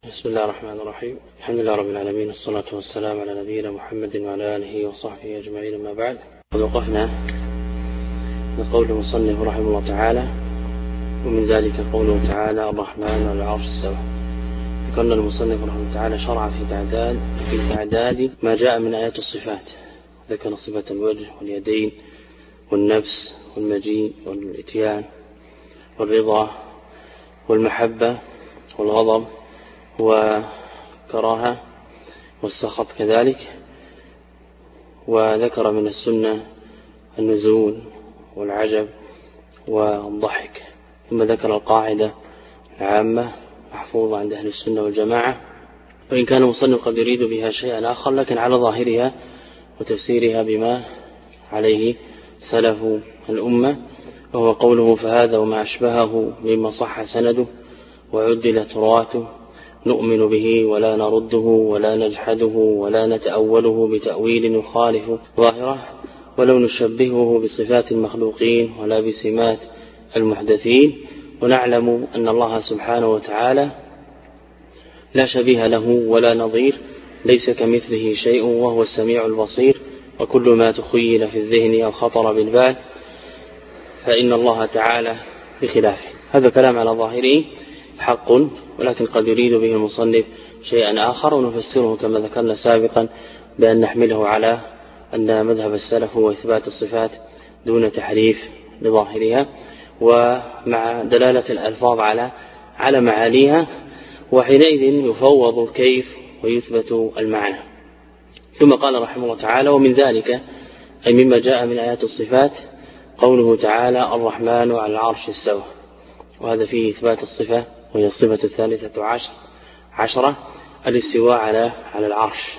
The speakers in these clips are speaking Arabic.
بسم الله الرحمن الرحيم. الحمد لله رب العالمين، الصلاة والسلام على نبينا محمد وعلى آله وصحبه أجمعين. ما بعد، قد وقفنا بقول المصنف رحمه الله تعالى: ومن ذلك قوله تعالى: الرحمن على العرش استوى. ذكرنا المصنف رحمه الله تعالى شرع في تعداد ما جاء من آيات الصفات. ذكر صفة الوجه واليدين والنفس والمجيء والإتيان والرضا والمحبة والغضب وكراهة والسخط كذلك. وذكر من السنة النزول والعجب والضحك. ثم ذكر القاعدة العامة محفوظة عند أهل السنة والجماعة، وإن كان المصنف قد يريد بها شيئا آخر، لكن على ظاهرها وتفسيرها بما عليه سلف الأمة، وهو قوله: فهذا وما أشبهه مما صح سنده وعدل تراته نؤمن به ولا نرده ولا نجحده ولا نتأوله بتأويل يخالف ظاهره ولو نشبهه بصفات المخلوقين ولا بسمات المحدثين، ونعلم أن الله سبحانه وتعالى لا شبيه له ولا نظير، ليس كمثله شيء وهو السميع البصير، وكل ما تخيل في الذهن أو خطر بالبال فإن الله تعالى بخلافه. هذا كلام على ظاهره حق، ولكن قد يريد به المصنف شيئا آخر، ونفسره كما ذكرنا سابقا بأن نحمله على أن مذهب السلف هو إثبات الصفات دون تحريف لظاهرها، ومع دلالة الألفاظ على معانيها، وحينئذ يفوض الكيف ويثبت المعنى. ثم قال رحمه الله تعالى: ومن ذلك أي مما جاء من آيات الصفات قوله تعالى: الرحمن على العرش استوى. وهذا فيه إثبات الصفة، وهي الصفة 13 الاستواء على العرش.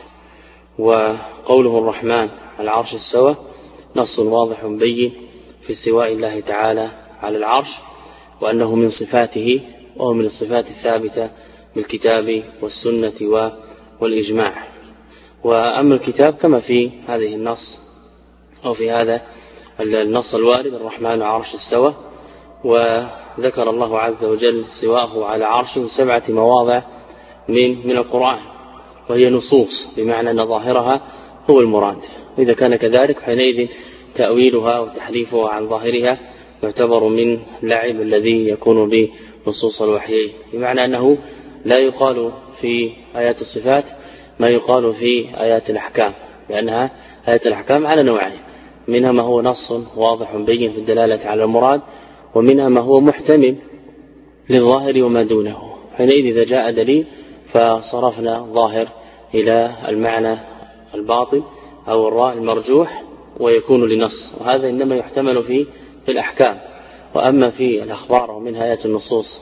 وقوله الرحمن على العرش استوى نص واضح بين في استواء الله تعالى على العرش، وأنه من صفاته، وهو من الصفات الثابتة بالكتاب والسنة والإجماع. وأما الكتاب كما في هذه النص أو في هذا النص الوارد: الرحمن على العرش استوى. وذكر الله عز وجل استواءه على عرشه 7 مواضع من القرآن، وهي نصوص، بمعنى أن ظاهرها هو المراد. وإذا كان كذلك حينئذ تأويلها وتحريفها عن ظاهرها يعتبر من لعب الذي يكون بنصوص الوحيين، بمعنى أنه لا يقال في آيات الصفات ما يقال في آيات الأحكام، لأنها آيات الأحكام على نوعين: منها ما هو نص واضح بين في الدلالة على المراد، ومنها ما هو محتمل للظاهر وما دونه. حينئذ إذا جاء دليل فصرفنا ظاهر إلى المعنى الباطل أو الراء المرجوح ويكون لنص، وهذا إنما يحتمل في الأحكام. وأما في الأخبار ومنها آيات النصوص،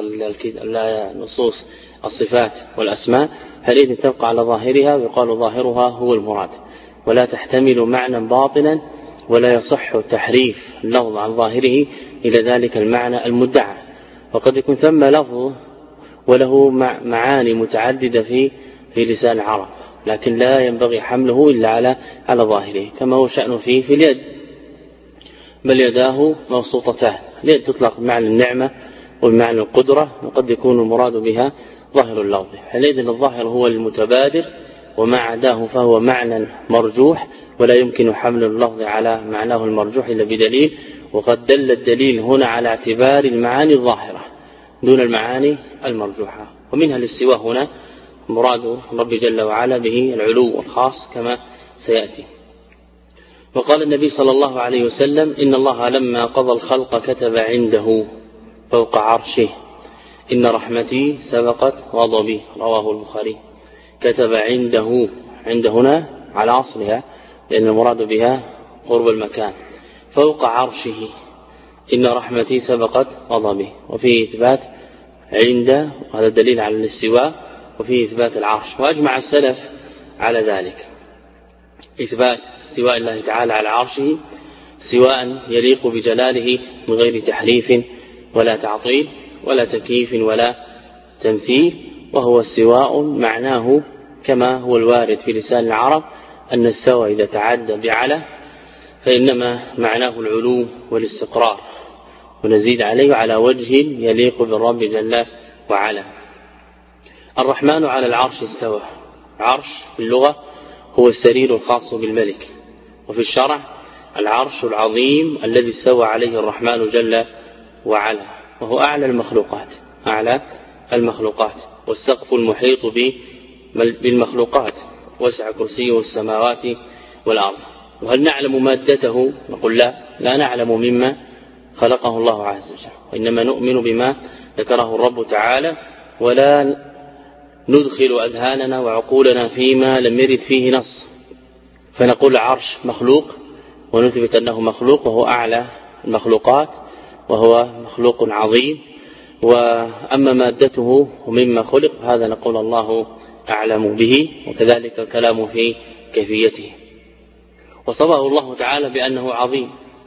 نصوص الصفات والأسماء، حينئذ تبقى على ظاهرها ويقال ظاهرها هو المراد، ولا تحتمل معنى باطلا، ولا يصح تحريف اللفظ عن ظاهره إلى ذلك المعنى المدعى. وقد يكون ثم لفظ وله معاني متعددة في لسان العرب، لكن لا ينبغي حمله إلا على ظاهره، كما هو شأنه في اليد، بل يداه مبسوطتان. اليد تطلق بمعنى النعمة وبمعنى القدرة، وقد يكون المراد بها ظاهر اللفظ. حينئذ الظاهر هو المتبادر، وما عداه فهو معنى مرجوح، ولا يمكن حمل اللفظ على معناه المرجوح إلا بدليل. وقد دل الدليل هنا على اعتبار المعاني الظاهرة دون المعاني المرجوحة. ومنها الاستواء هنا مراد رب جل وعلا به العلو الخاص كما سيأتي. وقال النبي صلى الله عليه وسلم: إن الله لما قضى الخلق كتب عنده فوق عرشه: إن رحمتي سبقت غضبي. رواه البخاري. كتب عنده، عند هنا على أصلها، لأن المراد بها قرب المكان. فوق عرشه: إن رحمتي سبقت غضبي. وفيه إثبات عند، وهذا دليل على الاستواء، وفيه إثبات العرش. وأجمع السلف على ذلك: إثبات استواء الله تعالى على عرشه سواء يليق بجلاله من غير تحريف ولا تعطيل ولا تكييف ولا تمثيل، وهو استواء معناه كما هو الوارد في لسان العرب أن استوى إذا تعدى بعلى فإنما معناه العلو والاستقرار، ونزيد عليه على وجه يليق بالرب جل وعلا. الرحمن على العرش استوى. عرش في اللغة هو السرير الخاص بالملك، وفي الشرع العرش العظيم الذي استوى عليه الرحمن جل وعلا، وهو أعلى المخلوقات، أعلى المخلوقات، والسقف المحيط بالمخلوقات، وسع كرسيه السماوات والأرض. وهل نعلم مادته؟ نقول لا نعلم مما خلقه الله عز وجل، وإنما نؤمن بما ذكره الرب تعالى، ولا ندخل أذهاننا وعقولنا فيما لم يرد فيه نص، فنقول عرش مخلوق ونثبت أنه مخلوق وهو أعلى المخلوقات وهو مخلوق عظيم. وأما مادته ومما خلق هذا نقول الله أعلم به، وكذلك الكلام في كيفيته. وصفه الله تعالى بأنه عظيم،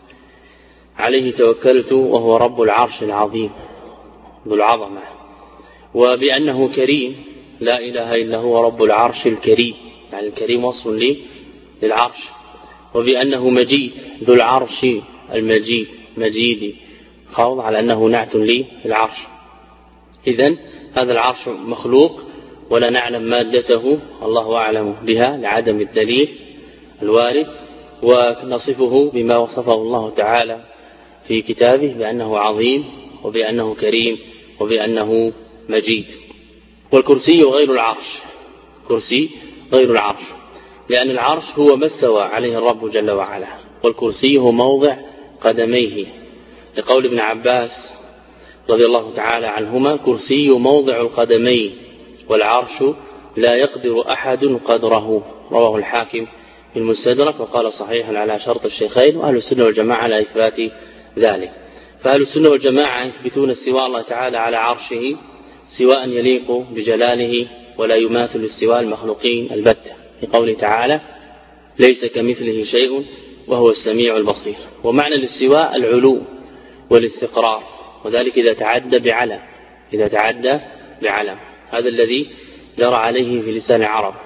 عليه توكلت وهو رب العرش العظيم ذو العظمة، وبأنه كريم، لا إله إلا هو رب العرش الكريم، يعني الكريم وصف للعرش، وبأنه مجيد ذو العرش المجيد، مجيد خوض على أنه نعت للعرش. إذن هذا العرش مخلوق ولا نعلم مادته، الله أعلم بها لعدم الدليل الوارد، ونصفه بما وصفه الله تعالى في كتابه بأنه عظيم وبأنه كريم وبأنه مجيد. والكرسي غير العرش، كرسي غير العرش، لأن العرش هو ما استوى عليه الرب جل وعلا، والكرسي هو موضع قدميه، لقول ابن عباس رضي الله تعالى عنهما: كرسي موضع القدمين والعرش لا يقدر أحد قدره. رواه الحاكم في المستدرك وقال صحيح على شرط الشيخين، وأهل السنة والجماعة على إثبات ذلك. فأهل السنة والجماعة يثبتون استواء الله تعالى على عرشه سواء يليق بجلاله ولا يماثل استواء المخلوقين البتة، لقوله تعالى: ليس كمثله شيء وهو السميع البصير. ومعنى الاستواء العلو والاستقرار، وذلك إذا تعدى بعلم، إذا تعدى بعلم، هذا الذي جرى عليه في لسان العرب.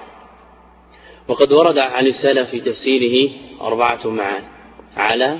وقد ورد عن السلف في تفسيره 4 معان: على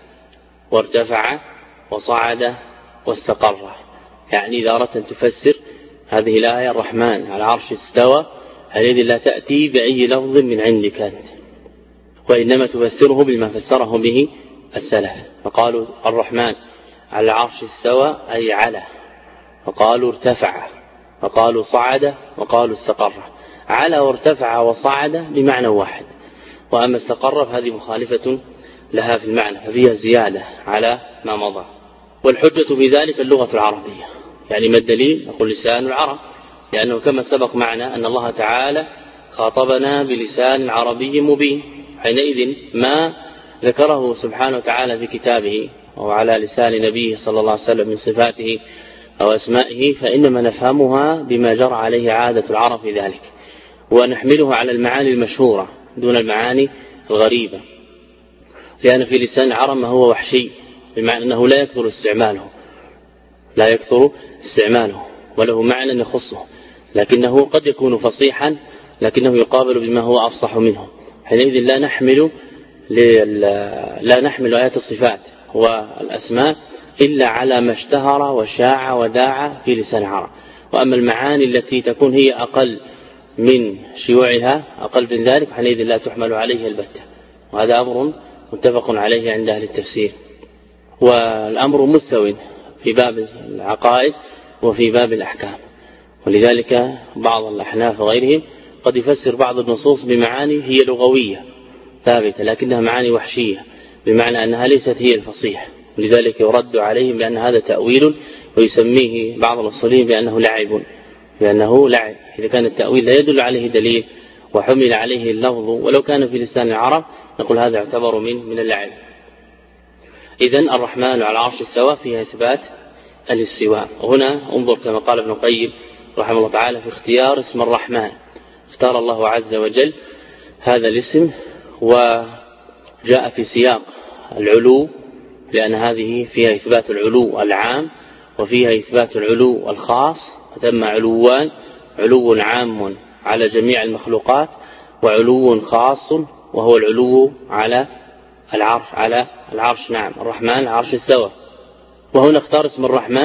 وارتفع وصعد واستقر. يعني إذا أردت أن تفسر هذه الآية الرحمن على العرش استوى، هذه لا تأتي بأي لفظ من عندك أنت، وإنما تفسره بما فسره به السلف، فقالوا الرحمن على العرش استوى أي على، وقالوا ارتفع، وقالوا صعد، وقالوا استقر. على وارتفع وصعد بمعنى واحد، وأما استقر فهذه مخالفة لها في المعنى، ففيها زيادة على ما مضى. والحجة في ذلك اللغة العربية. يعني ما الدليل؟ نقول لسان العرب، لأنه كما سبق معنا أن الله تعالى خاطبنا بلسان عربي مبين، حينئذ ما ذكره سبحانه وتعالى في كتابه أو على لسان نبيه صلى الله عليه وسلم من صفاته أو أسمائه، فإنما نفهمها بما جرى عليه عادة العرب في ذلك، ونحمله على المعاني المشهورة دون المعاني الغريبة، لأن في لسان العرب ما هو وحشي، بمعنى أنه لا يكثر استعماله، لا يكثر استعماله، وله معنى يخصه، لكنه قد يكون فصيحا لكنه يقابل بما هو أفصح منه. حينئذ لا نحمل آيات الصفات والأسماء إلا على ما اشتهر وشاع وداع في لسان العرب. وأما المعاني التي تكون هي أقل من شيوعها، أقل من ذلك، حينئذ لا تحمل عليه البتة، وهذا أمر متفق عليه عند أهل التفسير. والأمر مستوٍ في باب العقائد وفي باب الأحكام، ولذلك بعض الأحناف وغيرهم قد يفسر بعض النصوص بمعاني هي لغوية ثابتة لكنها معاني وحشية، بمعنى أنها ليست هي الفصيح، ولذلك يرد عليهم بأن هذا تأويل، ويسميه بعض الأصوليين بأنه لعب، إذا كان التأويل لا يدل عليه دليل وحمل عليه اللفظ ولو كان في لسان العرب، نقول هذا يعتبر من اللعب. إذن الرحمن على العرش استوى فيها إثبات الاستواء. وهنا انظر كما قال ابن القيم رحمه الله تعالى في اختيار اسم الرحمن، اختار الله عز وجل هذا الاسم وجاء في سياق العلو، لأن هذه فيها إثبات العلو العام وفيها إثبات العلو الخاص، ثم علوان: علو عام على جميع المخلوقات، وعلو خاص وهو العلو على العرش. نعم، الرحمن العرش استوى. وهنا اختار اسم الرحمن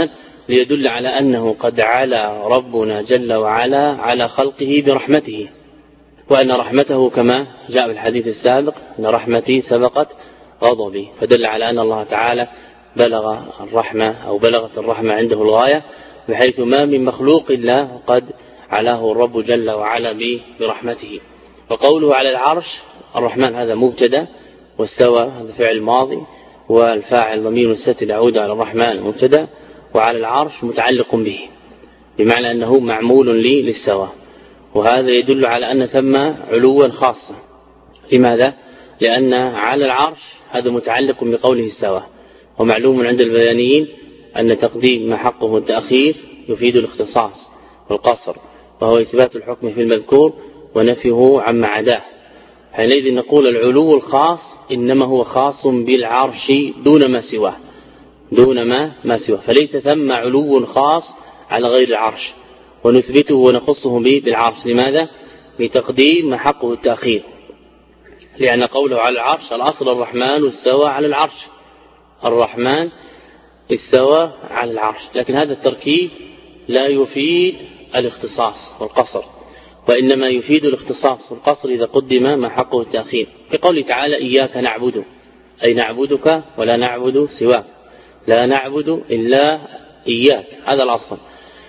ليدل على أنه قد علا ربنا جل وعلا على خلقه برحمته، وأن رحمته كما جاء في الحديث السابق أن رحمتي سبقت غضبي، فدل على أن الله تعالى بلغ الرحمة أو بلغت الرحمة عنده الغاية، بحيث ما من مخلوق إلا قد علاه الرب جل وعلا برحمته. وقوله على العرش، الرحمن هذا مبتدا، واستوى هذا فعل ماضي، والفاعل ضمير مستتر يعود على الرحمن مبتدا، وعلى العرش متعلق به، بمعنى أنه معمول للسوى. وهذا يدل على أن ثم علوا خاصة. لماذا؟ لأن على العرش هذا متعلق بقوله استوى، ومعلوم عند البيانيين أن تقديم ما حقه التأخير يفيد الاختصاص والقصر، وهو إثبات الحكم في المذكور ونفيه عما عداه. حينئذ نقول العلو الخاص إنما هو خاص بالعرش دون ما سواه، دون ما سواه، فليس ثم علو خاص على غير العرش ونثبته ونخصه بالعرش. لماذا؟ لتقديم ما حقه التأخير، لأن قوله على العرش الأصل الرحمن استوى على العرش، الرحمن استوى على العرش، لكن هذا التركيب لا يفيد الاختصاص والقصر، وإنما يفيد الاختصاص والقصر إذا قدم ما حقه التأخير. كقوله تعالى إياك نعبد، أي نعبدك ولا نعبد سواك، لا نعبد إلا إياك، هذا الأصل.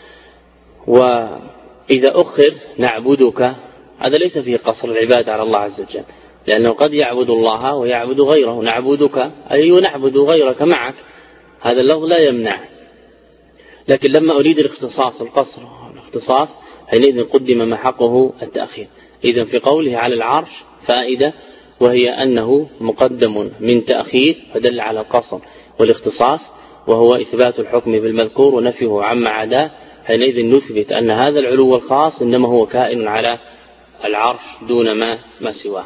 وإذا أخر نعبدك هذا ليس فيه قصر العبادة على الله عز وجل، لأنه قد يعبد الله ويعبد غيره. نعبدك أي نعبد غيرك معك، هذا اللفظ لا يمنع، لكن لما أريد الاختصاص القصر الاختصاص حينئذ قدم ما حقه التأخير. إذن في قوله على العرش فائدة، وهي أنه مقدم من تأخير فدل على القصر والاختصاص، وهو إثبات الحكم بالمذكور ونفيه عما عداه. حينئذ نثبت أن هذا العلو الخاص إنما هو كائن على العرش دون ما سواه.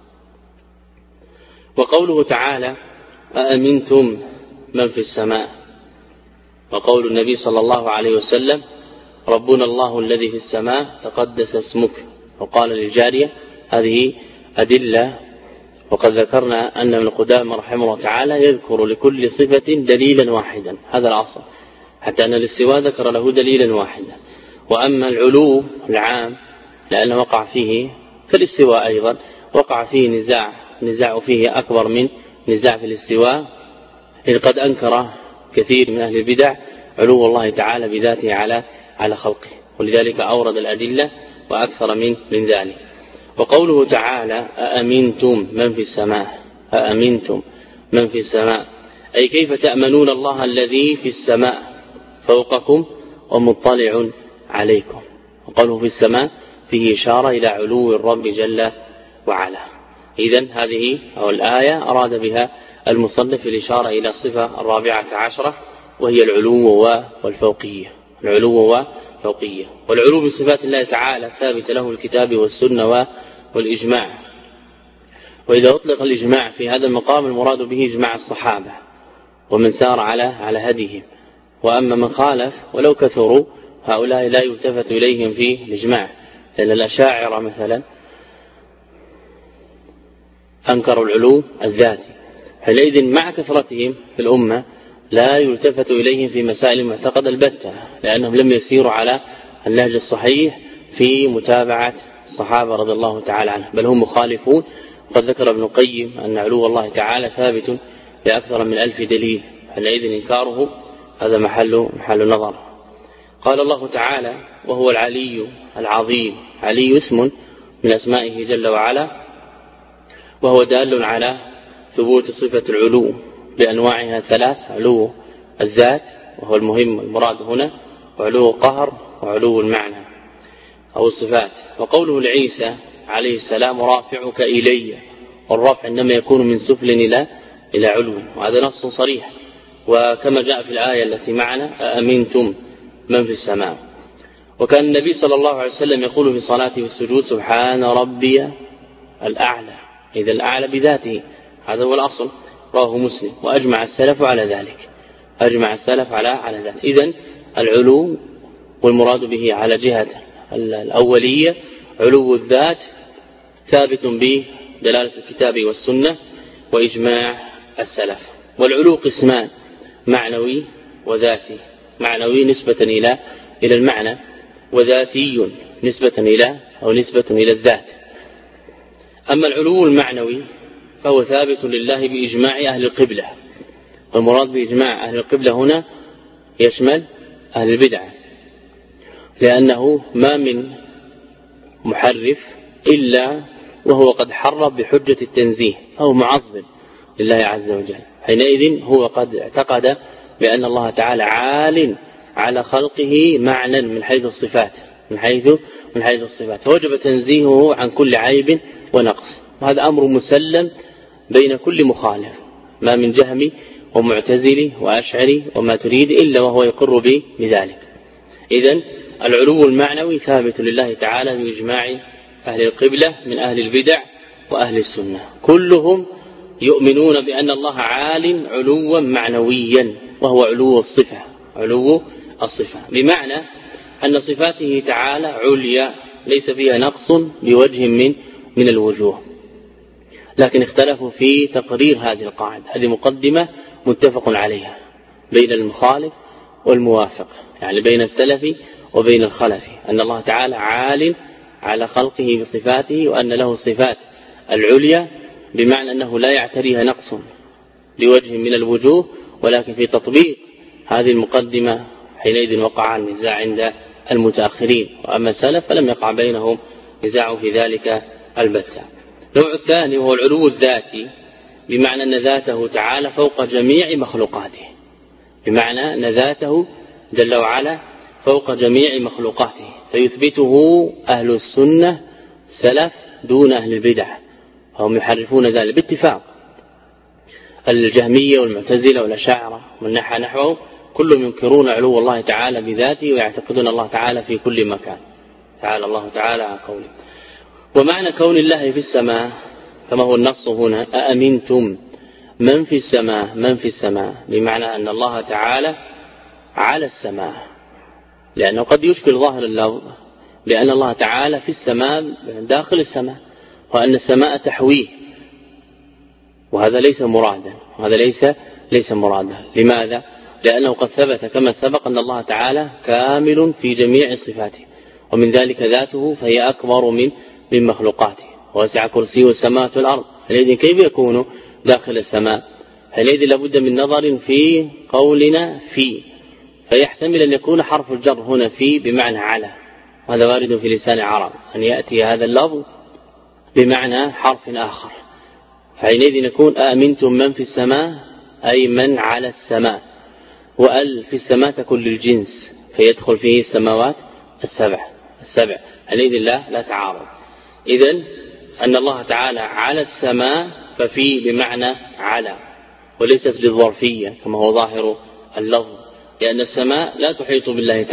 وقوله تعالى أأمنتم من في السماء، وقول النبي صلى الله عليه وسلم ربنا الله الذي في السماء تقدس اسمك، وقال للجارية. هذه أدلة، وقد ذكرنا أن ابن قدامة رحمه الله تعالى يذكر لكل صفة دليلا واحدا، هذا الأصل، حتى أن الاستواء ذكر له دليلا واحدا. وأما العلو العام لأنه وقع فيه كالاستواء أيضا وقع فيه نزاع فيه أكبر من نزاع في الاستواء، إذ قد أنكر كثير من أهل البدع علو الله تعالى بذاته على خلقه، ولذلك أورد الأدلة وأكثر من ذلك. وقوله تعالى أأمنتم من في السماء، أأمنتم من في السماء، أي كيف تأمنون الله الذي في السماء فوقكم ومطلع عليكم. وقوله في السماء فيه إشارة إلى علو الرب جل وعلا. إذن هذه أو الآية أراد بها المصنف الإشارة إلى الصفة 14، وهي العلو والفوقية. العلو والفوقية، والعلو من صفات الله تعالى ثابت له الكتاب والسنة والإجماع. وإذا أطلق الإجماع في هذا المقام المراد به إجماع الصحابة ومن سار على هديهم، وأما من خالف ولو كثروا هؤلاء لا يلتفت إليهم في الإجماع، لأن الأشاعرة مثلا أنكروا العلو الذاتي، حينئذ مع كثرتهم في الأمة لا يلتفت إليهم في مسائل المعتقد البتة، لأنهم لم يسيروا على النهج الصحيح في متابعة الصحابة رضي الله تعالى عنهم، بل هم مخالفون. قد ذكر ابن القيم أن علو الله تعالى ثابت بأكثر من 1000 دليل، حينئذ إنكاره هذا محل نظر. قال الله تعالى وهو العلي العظيم، علي اسم من أسمائه جل وعلا، وهو دال على ثبوت صفة العلو بأنواعها 3: علو الذات وهو المهم المراد هنا، وعلو القهر، وعلو المعنى أو الصفات. وقوله لعيسى عليه السلام رافعك إلي، والرفع إنما يكون من سفل إلى علو، وهذا نص صريح. وكما جاء في الآية التي معنا أأمنتم من في السماء. وكان النبي صلى الله عليه وسلم يقول في صلاته والسجود سبحان ربي الأعلى، إذا الأعلى بذاته، هذا هو الأصل. رواه مسلم، وأجمع السلف على ذلك، أجمع السلف على ذلك. إذن العلو والمراد به على جهة الأولية علو الذات ثابت بدلالة الكتاب والسنة وإجماع السلف. والعلو قسمان: معنوي وذاتي. معنوي نسبة إلى المعنى، وذاتي نسبة إلى الذات. أما العلو المعنوي فهو ثابت لله بإجماع أهل القبلة، والمراد بإجماع أهل القبلة هنا يشمل أهل البدعة، لأنه ما من محرف إلا وهو قد حرف بحجة التنزيه أو معظم لله عز وجل. حينئذ هو قد اعتقد بأن الله تعالى عال على خلقه معنى من حيث الصفات، من حيث الصفات، فوجب تنزيهه عن كل عيب ونقص. وهذا أمر مسلم بين كل مخالف، ما من جهمي ومعتزلي وأشعري وما تريد إلا وهو يقر بذلك. إذن العلو المعنوي ثابت لله تعالى بإجماع أهل القبلة من أهل البدع وأهل السنة، كلهم يؤمنون بأن الله عال علوا معنويا، وهو علو الصفة، بمعنى أن صفاته تعالى عليا ليس فيها نقص بوجه من الوجوه. لكن اختلفوا في تقرير هذه القاعدة، هذه مقدمة متفق عليها بين المخالف والموافق، يعني بين السلف وبين الخلف، أن الله تعالى عال على خلقه بصفاته، وأن له الصفات العليا، بمعنى أنه لا يعتريها نقص بوجه من الوجوه. ولكن في تطبيق هذه المقدمة حينئذ وقع النزاع عند المتأخرين، وأما السلف فلم يقع بينهم نزاع في ذلك البتة. النوع الثاني وهو العلو الذاتي، بمعنى أن ذاته تعالى فوق جميع مخلوقاته، بمعنى أن ذاته جل وعلا فوق جميع مخلوقاته، فيثبته أهل السنة سلف دون أهل البدع، هم يحرفون ذلك باتفاق. الجهمية والمعتزلة والأشاعرة والنحى نحوه كلهم ينكرون علو الله تعالى بذاته، ويعتقدون الله تعالى في كل مكان، تعالى الله تعالى عن قوله. ومعنى كون الله في السماء كما هو النص هنا: أأمنتم من في السماء، بمعنى أن الله تعالى على السماء، لأنه قد يشكل ظاهر اللفظ بأن الله تعالى في السماء داخل السماء، وأن السماء تحويه، وهذا ليس مرادا. لماذا؟ لأنه قد ثبت كما سبق أن الله تعالى كامل في جميع صفاته، ومن ذلك ذاته فهي أكبر من مخلوقاته، ووسع كرسيه السماوات والأرض. حينئذ كيف يكون داخل السماء؟ حينئذ لابد من نظر في قولنا فيحتمل أن يكون حرف الجر هنا في بمعنى على، وهذا وارد في لسان العرب أن يأتي هذا اللفظ بمعنى حرف آخر. حينئذ نكون آمنتم من في السماء أي من على السماء، وأل في السماء تكون للجنس فيدخل فيه السماوات السبع. حينئذ لا تعارض. إذن أن الله تعالى على السماء ففي بمعنى على، وليست للظرفية كما هو ظاهر اللفظ، لأن السماء لا تحيط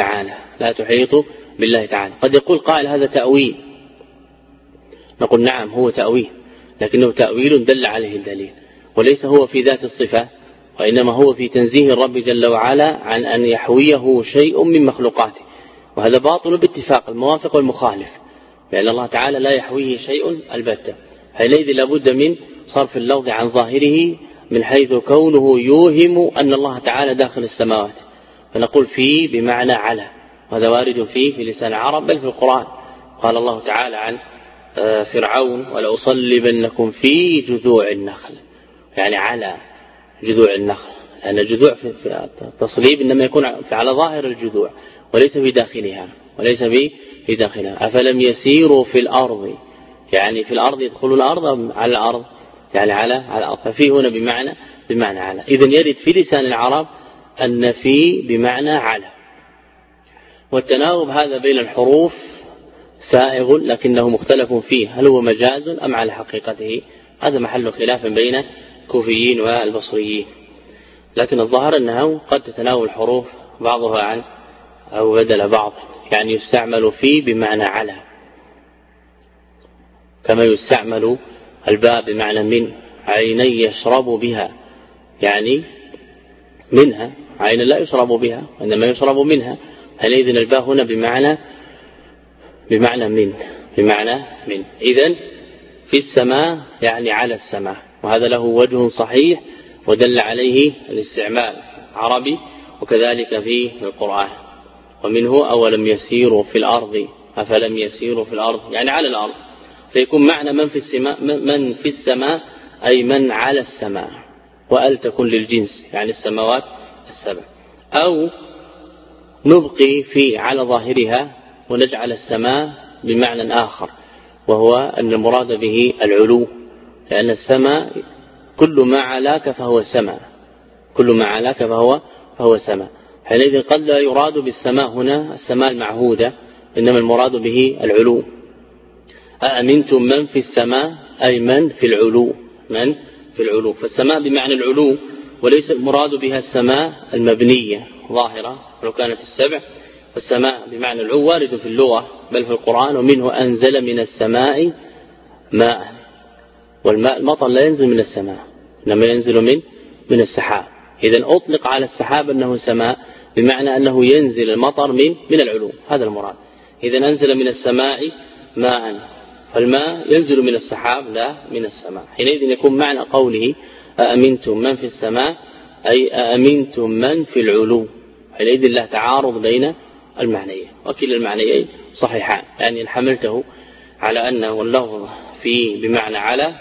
بالله تعالى. قد يقول قائل هذا تأويل، نقول نعم هو تأويل، لكنه تأويل دل عليه الدليل، وليس هو في ذات الصفة، وإنما هو في تنزيه الرب جل وعلا عن أن يحويه شيء من مخلوقاته، وهذا باطل باتفاق الموافق والمخالف، لأن الله تعالى لا يحويه شيء البتة. حينئذ لابد من صرف اللفظ عن ظاهره من حيث كونه يوهم أن الله تعالى داخل السماوات، فنقول في بمعنى على، وهذا وارد في لسان العرب بل في القرآن. قال الله تعالى عن فرعون: ولأصلبنكم في جذوع النخل، يعني على جذوع النخل، لأن الجذوع في التصليب إنما يكون على ظاهر الجذوع وليس في داخلها. أفلم يسيروا في الأرض، يعني في الأرض يدخلون الأرض على الأرض، يعني على الأرض، ففي هنا بمعنى على. إذن يرد في لسان العرب أن في بمعنى على، والتناوب هذا بين الحروف سائغ لكنه مختلف فيه، هل هو مجاز أم على حقيقته؟ هذا محل خلاف بين الكوفيين والبصريين، لكن الظاهر أنه قد تتناول الحروف بعضها عن أو بدل بعض، يعني يستعمل في بمعنى على، كما يستعمل الباء بمعنى من، عيني يشرب بها، يعني منها، عين لا يشرب بها وإنما يشرب منها. حينئذ الباء هنا بمعنى من. إذن في السماء يعني على السماء، وهذا له وجه صحيح ودل عليه الاستعمال عربي، وكذلك في القرآن. ومنه أولم يسيروا في الأرض أفلم يسيروا في الأرض يعني على الأرض، فيكون معنى من في السماء أي من على السماء، وأل تكون للجنس يعني السماوات السبع. أو نبقي في على ظاهرها ونجعل السماء بمعنى آخر، وهو أن المراد به العلو، لأن السماء كل ما علاك فهو سماء، كل ما علاك فهو سماء. حينئذ قد لا يراد بالسماء هنا السماء المعهودة، إنما المراد به العلو. أأمنتم من في السماء أي من في العلو، من في العلو. فالسماء بمعنى العلو، وليس المراد بها السماء المبنية ظاهرة ولو كانت السبع. فالسماء بمعنى العلو وارد في اللغة بل في القرآن. ومنه أنزل من السماء ماء، والماء المطر لا ينزل من السماء إنما ينزل من السحاب. إذن أطلق على السحاب أنه سماء بمعنى أنه ينزل المطر من العلو، هذا المراد. إذن أنزل من السماء ماء، فالماء ينزل من السحاب لا من السماء. حينئذ يكون معنى قوله أأمنتم من في السماء أي أأمنتم من في العلو. حينئذ لا تعارض بين المعنيين، وكلا المعنيين صحيحان، يعني إن حملته على أنه اللفظ فيه بمعنى على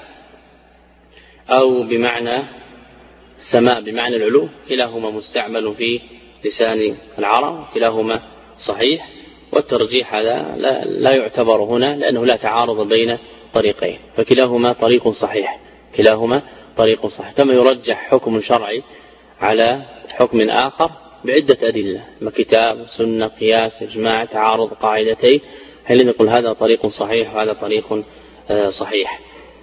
أو بمعنى السماء بمعنى العلو كلاهما مستعمل في لسان العرب، كلاهما صحيح. والترجيح هذا لا يعتبر هنا لأنه لا تعارض بين طريقين، فكلاهما طريق صحيح، كلاهما طريق صحيح. كما يرجح حكم شرعي على حكم آخر بعدة أدلة، كتاب سنة قياس إجماع تعارض قاعدتين، هل نقول هذا طريق صحيح وهذا طريق صحيح.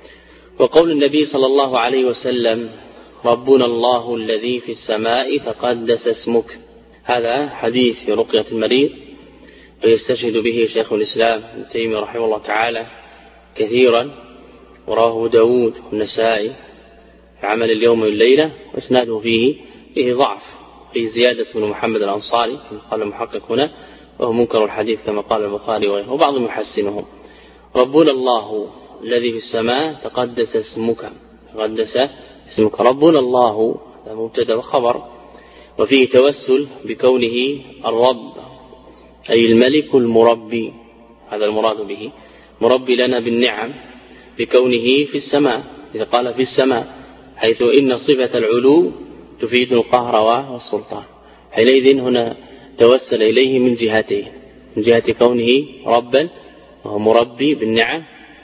وقول النبي صلى الله عليه وسلم ربنا الله الذي في السماء تقدس اسمك، هذا حديث في رقية المريض، ويستشهد به شيخ الإسلام ابن تيمية رحمه الله تعالى كثيرا، وراه داود والنسائي في عمل اليوم والليلة، واسناده فيه ضعف، فيه زيادة بن محمد الأنصاري كما قال المحقق هنا، وهو منكر الحديث كما قال البخاري وغيره، وبعضهم يحسنهم. ربنا الله الذي في السماء تقدس اسمك، تقدس اسمك. ربنا الله مبتدا وخبر، وفيه توسل بكونه الرب أي الملك المربي، هذا المراد به، مربي لنا بالنعم بكونه في السماء. إذا قال في السماء حيث إن صفة العلو تفيد القهر والسلطان، حينئذ هنا توسل إليه من جهتين، من جهة كونه ربا وهو مربي بالنعم،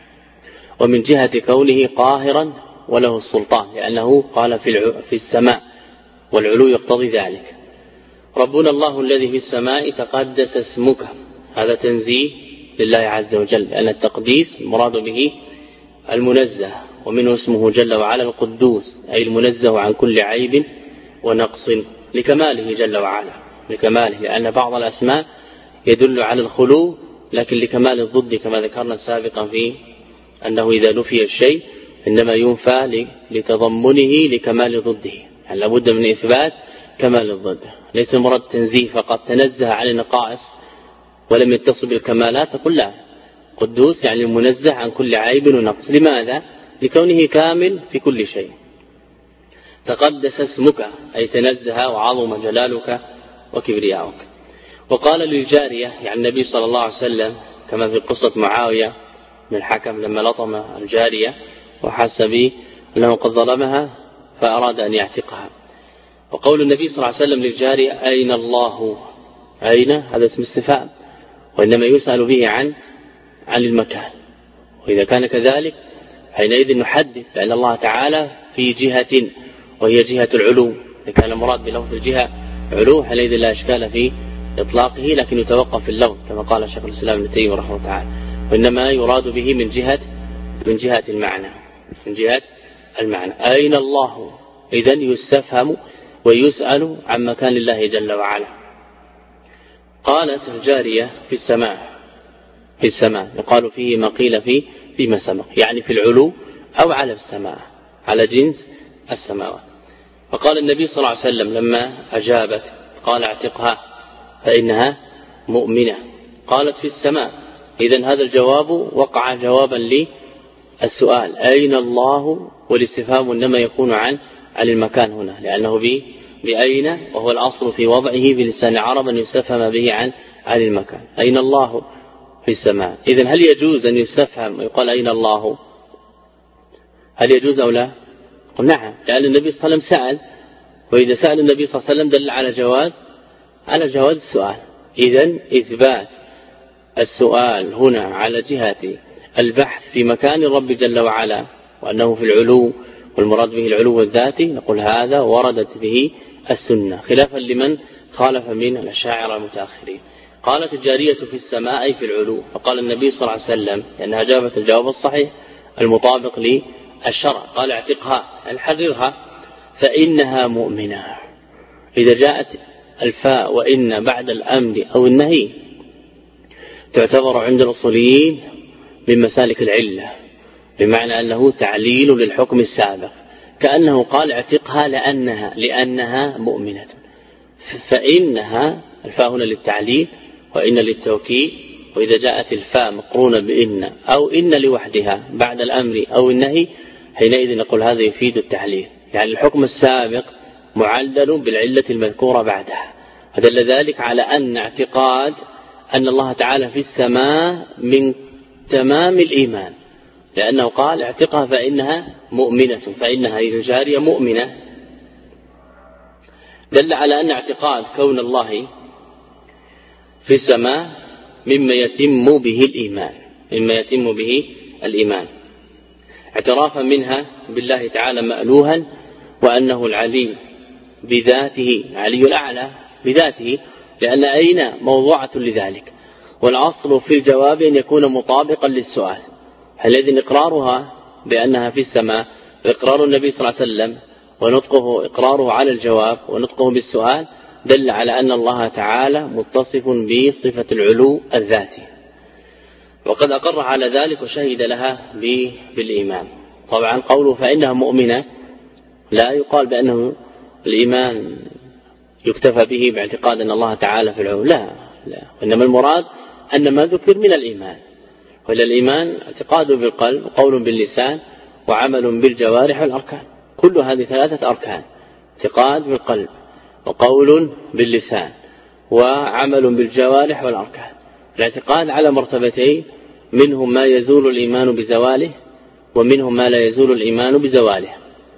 ومن جهة كونه قاهرا وله السلطان، لأنه قال في السماء والعلو يقتضي ذلك. ربنا الله الذي في السماء تقدس اسمك، هذا تنزيه لله عز وجل، لأن التقديس المراد به المنزه، ومنه اسمه جل وعلا القدوس أي المنزه عن كل عيب ونقص لكماله جل وعلا، لكماله، لأن بعض الأسماء يدل على الخلو لكن لكمال الضد، كما ذكرنا سابقا في أنه إذا نفي الشيء إنما ينفى لتضمنه لكمال ضده، يعني لابد من إثبات كمال الضد، ليس مراد تنزيه فقط تنزه عن النقائص ولم يتصل بالكمالات، فقل لا، قدوس يعني المنزه عن كل عيب ونقص. لماذا؟ لكونه كامل في كل شيء. تقدس اسمك أي تنزه وعظم جلالك وكبرياؤك. وقال للجارية يعني النبي صلى الله عليه وسلم كما في قصة معاوية بن الحكم لما لطم الجارية وحس به أنه قد ظلمها فأراد أن يعتقها. وقول النبي صلى الله عليه وسلم للجارية أين الله، أين هذا اسم استفهام، وإنما يسأل به عن المكان، وإذا كان كذلك حينئذ نحدث بأن الله تعالى في جهة وهي جهة العلو، إذا كان المراد بلفظ الجهة علو حينئذ لا إشكال في إطلاقه، لكن يتوقف في اللفظ كما قال شيخ الإسلام ابن تيمية رحمه الله تعالى، وإنما يراد به من جهة المعنى، من جهة المعنى. أين الله إذن يستفهم ويسأل عن مكان الله جل وعلا. قالت الجارية في السماء، في السماء يقال فيه ما قيل فيما سبق، يعني في العلو أو على السماء، على جنس السماوات. فقال النبي صلى الله عليه وسلم لما أجابت قال اعتقها فإنها مؤمنة. قالت في السماء، إذن هذا الجواب وقع جوابا للسؤال أين الله، والاستفهام إنما يكون عن المكان هنا، لأنه بأين، وهو الأصل في وضعه بلسان العرب أن يستفهم به عن المكان. أين الله؟ في السماء. إذن هل يجوز أن يستفهم ويقال أين الله؟ هل يجوز أو لا؟ نعم، لأن النبي صلى الله عليه وسلم سأل، وإذا سأل النبي صلى الله عليه وسلم دل على جواز السؤال. إذن إثبات السؤال هنا على جهة البحث في مكان الرب جل وعلا وأنه في العلو والمراد به العلو الذاتي، نقول هذا وردت به السنة، خلافا لمن خالف من الأشاعرة المتأخرين. قالت الجارية في السماء أي في العلو، فقال النبي صلى الله عليه وسلم لأنها جابت الجواب الصحيح المطابق للشرع، قال اعتقها الحذرها فإنها مؤمنة. إذا جاءت الفاء وإن بعد الأمر أو النهي تعتبر عند الأصوليين من مسالك العلة، بمعنى أنه تعليل للحكم السابق، كأنه قال اعتقها لأنها مؤمنة. فإنها الفاء هنا للتعليل وإن للتوكيد، وإذا جاءت الفاء مقرونة بإن أو إن لوحدها بعد الأمر أو النهي حينئذ نقول هذا يفيد التعليل، يعني الحكم السابق معلل بالعلة المذكورة بعدها. فدل ذلك على أن اعتقاد أن الله تعالى في السماء من تمام الإيمان، لأنه قال اعتقها فإنها مؤمنة، فإنها الجارية مؤمنة، دل على أن اعتقاد كون الله في السماء مما يتم به الإيمان اعترافا منها بالله تعالى مألوها، وأنه العلي بذاته، العلي الأعلى بذاته، لأن أين موضوعة لذلك، والأصل في الجواب أن يكون مطابقا للسؤال. الذي إقرارها بأنها في السماء إقرار النبي صلى الله عليه وسلم، ونطقه إقراره على الجواب ونطقه بالسؤال دل على أن الله تعالى متصف بصفة العلو الذاتي، وقد أقر على ذلك وشهد لها بالإيمان. طبعا قوله فإنها مؤمنة لا يقال بأنه الإيمان يكتفى به باعتقاد أن الله تعالى في العلو، لا، وإنما المراد أن ما ذكر من الإيمان، وإلا الإيمان اعتقاد بالقلب وقول باللسان وعمل بالجوارح والأركان، كل هذه 3 أركان: اعتقاد بالقلب وقول باللسان وعمل بالجوارح والأركان. الاعتقاد على مرتبتين: منهم ما يزول الإيمان بزواله، ومنهم ما لا يزول الإيمان بزواله.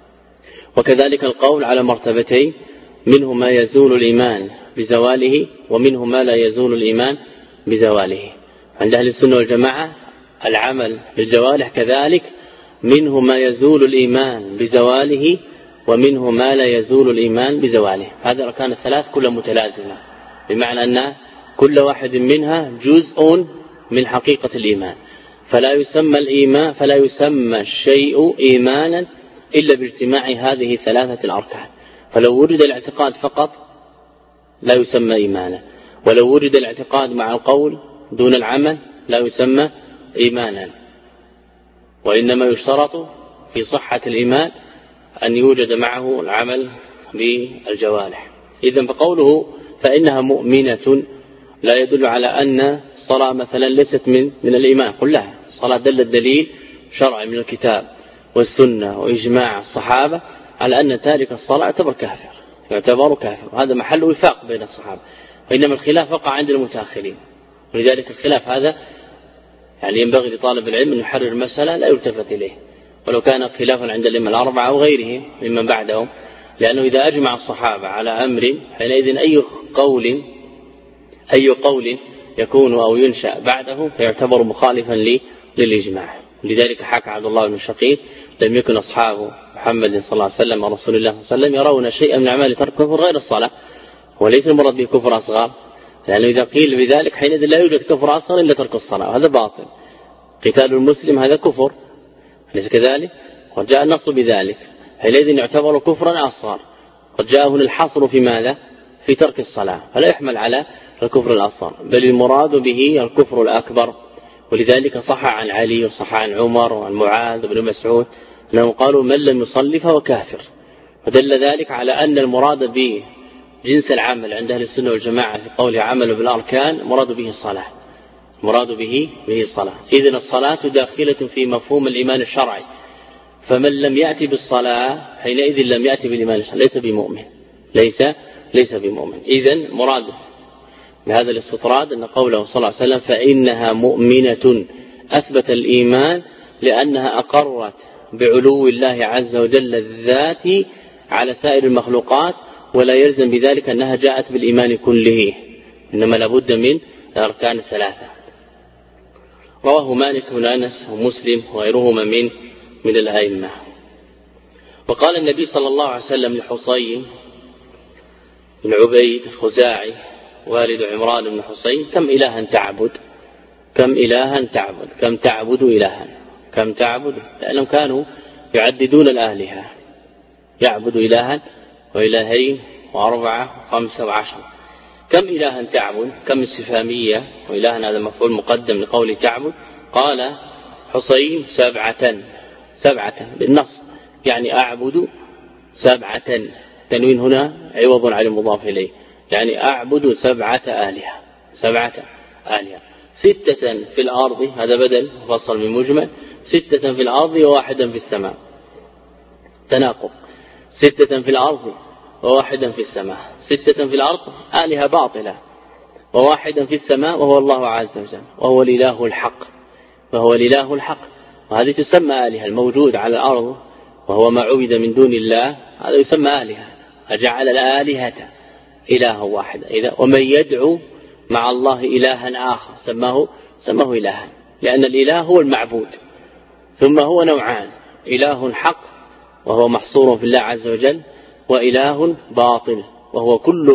وكذلك القول على مرتبتين: منهم ما يزول الإيمان بزواله، ومنهم ما لا يزول الإيمان بزواله. عند أهل السنة والجماعة العمل بالجوارح كذلك منهم ما يزول الإيمان بزواله، ومنه ما لا يزول الإيمان بزواله. هذه الأركان 3 كلها متلازمة، بمعنى أن كل واحد منها جزء من حقيقة الإيمان، فلا يسمى الشيء إيمانا إلا باجتماع هذه 3 الأركان. فلو وجد الاعتقاد فقط لا يسمى إيمانا، ولو وجد الاعتقاد مع القول دون العمل لا يسمى إيمانا، وإنما يشترط في صحة الإيمان أن يوجد معه العمل بالجوارح. إذن فقوله فإنها مؤمنة لا يدل على أن الصلاة مثلا ليست من الإيمان، قل لها الصلاة دل الدليل شرعي من الكتاب والسنة وإجماع الصحابة على أن تارك الصلاة يعتبر كافر، وهذا محل وفاق بين الصحابة، وإنما الخلاف وقع عند المتأخرين. ولذلك الخلاف هذا يعني ينبغي لطالب العلم أن يحرر المسألة لا يلتفت إليه، ولو كان خلافا عند الأئمة الأربعة أو غيرهم ممن بعدهم، لأنه إذا أجمع الصحابة على أمر حينئذ أي قول يكون أو ينشأ بعده فيعتبر مخالفا للإجماع. لذلك حكى عبد الله بن شقيق: لم يكن أصحاب محمد صلى الله عليه وسلم ورسول الله صلى الله عليه وسلم يرون شيئا من أعمال ترك كفر غير الصلاة، وليس المراد به كفر أصغر، لأنه إذا قيل بذلك حينئذ لا يوجد كفر أصغر إلا ترك الصلاة، وهذا باطل. قتال المسلم هذا كفر، ليس كذلك؟ قد جاء النص بذلك، حينئذ يعتبر كفرا أصغر. قد جاء هنا الحصر في ماذا؟ في ترك الصلاة، فلا يحمل على الكفر الأصغر، بل المراد به الكفر الأكبر. ولذلك صح عن علي وصح عن عمر وعن معاذ بن مسعود أنهم قالوا: من لم يصلي فهو كافر. ودل ذلك على أن المراد به جنس العمل عند أهل السنة والجماعة في قوله عمل بالأركان مراد به الصلاة، إذن الصلاة داخلة في مفهوم الإيمان الشرعي، فمن لم يأتي بالصلاة حينئذ لم يأتي بالإيمان الشرعي، ليس بمؤمن، ليس بمؤمن. إذن مراد بهذا الاستطراد أن قوله صلى الله عليه وسلم فإنها مؤمنة أثبت الإيمان لأنها أقرت بعلو الله عز وجل الذات على سائر المخلوقات، ولا يلزم بذلك أنها جاءت بالإيمان كله، إنما لابد من الأركان الثلاثة. رواه مالك بن أنس ومسلم وغيرهما من الأئمة. وقال النبي صلى الله عليه وسلم لحصين بن عبيد الخزاعي والد عمران بن حصين كم إلها تعبد؟ كم تعبد إلها؟ كم تعبد؟ لأنهم كانوا يعددون الآلهة، يعبد إلها وإلهين وأربعة وخمسة وعشر. كم إلها تعبد؟ كم استفهامية، وإلها هذا مفعول مقدم لقول تعبد. قال حصين سبعة بالنص، يعني أعبد سبعة، تنوين هنا عوض عن المضاف إليه، يعني أعبد سبعة آلهة. 6 في الأرض، هذا بدل فصل من مجمل، 6 في الأرض وواحدا في السماء، تناقض. 6 في الأرض وواحدا في السماء، 6 في الأرض آلهة باطلة، وواحدا في السماء وهو الله عز وجل، وهو الإله الحق. وهذه تسمى آلهة. الموجود على الأرض وهو ما عبد من دون الله هذا يسمى آلهة. أجعل الآلهة إله واحد. ومن يدعو مع الله إلها آخر سماه إلها، لأن الإله هو المعبود. ثم هو نوعان: إله حق وهو محصور في الله عز وجل، وإله باطل وهو كل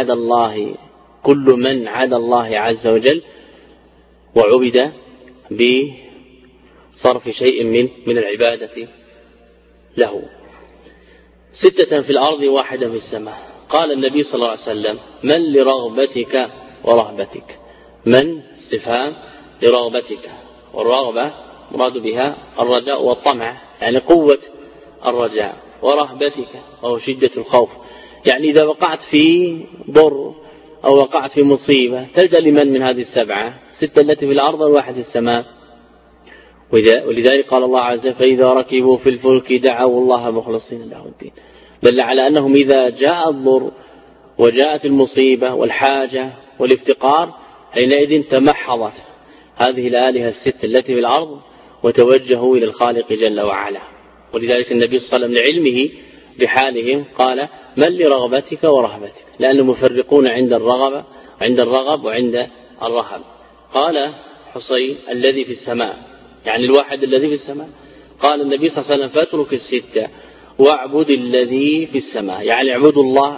من عدا الله عز وجل وعبد بصرف شيء من العبادة له. 6 في الأرض واحدا في السماء. قال النبي صلى الله عليه وسلم من لرغبتك ورهبتك؟ من استفهام لرغبتك، والرغبة مراد بها الرجاء والطمع، يعني قوة الرجاء، ورهبتك وهو شدة الخوف، يعني إذا وقعت في ضر أو وقعت في مصيبة تلجأ لمن من هذه 7 6 التي في الأرض والواحد في السماء. ولذلك قال الله عز وجل فإذا ركبوا في الفلك دعوا الله مخلصين له الدين، دل على أنهم إذا جاء الضر وجاءت المصيبة والحاجة والافتقار حينئذ تمحضت هذه الآلهة 6 التي في الأرض وتوجهوا إلى الخالق جل وعلا. ولذلك النبي صلى الله عليه وسلم لعلمه بحالهم قال من لرغبتك ورهبتك، لأنهم مفرقون عند الرغب وعند الرهب. قال حصين الذي في السماء، يعني الواحد الذي في السماء. قال النبي صلى الله عليه وسلم فاترك 6 واعبد الذي في السماء، يعني اعبد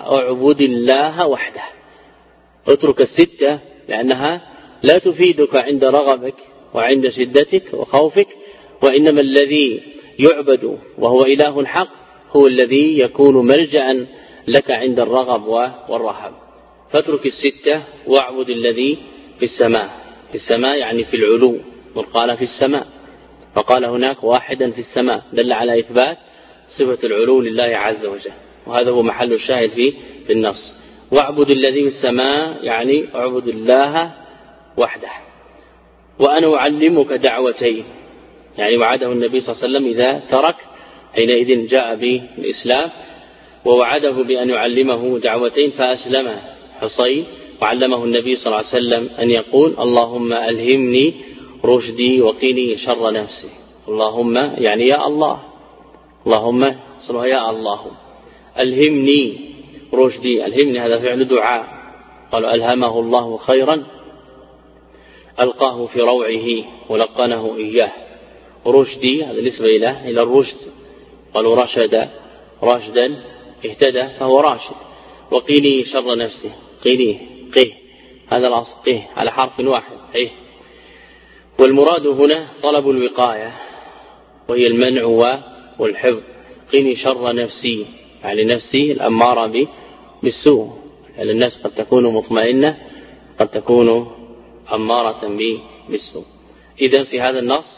الله وحده. اترك 6 لأنها لا تفيدك عند رغبك وعند شدتك وخوفك، وإنما الذي يعبد وهو إله حق هو الذي يكون ملجأ لك عند الرغب والرهب. فاترك 6 واعبد الذي في السماء. في السماء يعني في العلو، وقال في السماء، فقال هناك واحدا في السماء، دل على إثبات صفة العلو لله عز وجل، وهذا هو محل الشاهد في النص. واعبد الذي في السماء يعني اعبد الله وحده. وأنا أعلمك دعوتين، يعني وعده النبي صلى الله عليه وسلم إذا ترك حينئذ جاء بالإسلام، ووعده بأن يعلمه دعوتين فأسلم حصين، وعلمه النبي صلى الله عليه وسلم أن يقول اللهم ألهمني رشدي وقني شر نفسي. اللهم يعني يا الله، اللهم صلوا يا الله ألهمني رشدي. ألهمني هذا فعل دعاء، قالوا ألهمه الله خيرا ألقاه في روعه ولقنه إياه. رشدي هذا نسبة إلى الرشد، قالوا رشد رشدا اهتدى فهو راشد. وقيني شر نفسه، قيني قه هذا الأصل قه على حرف واحد قه. والمراد هنا طلب الوقاية وهي المنع والحفظ. قيني شر نفسي يعني نفسي الأمارة بالسوء، يعني الناس قد تكون مطمئنة قد تكون أمارة بالسوء. إذن في هذا النص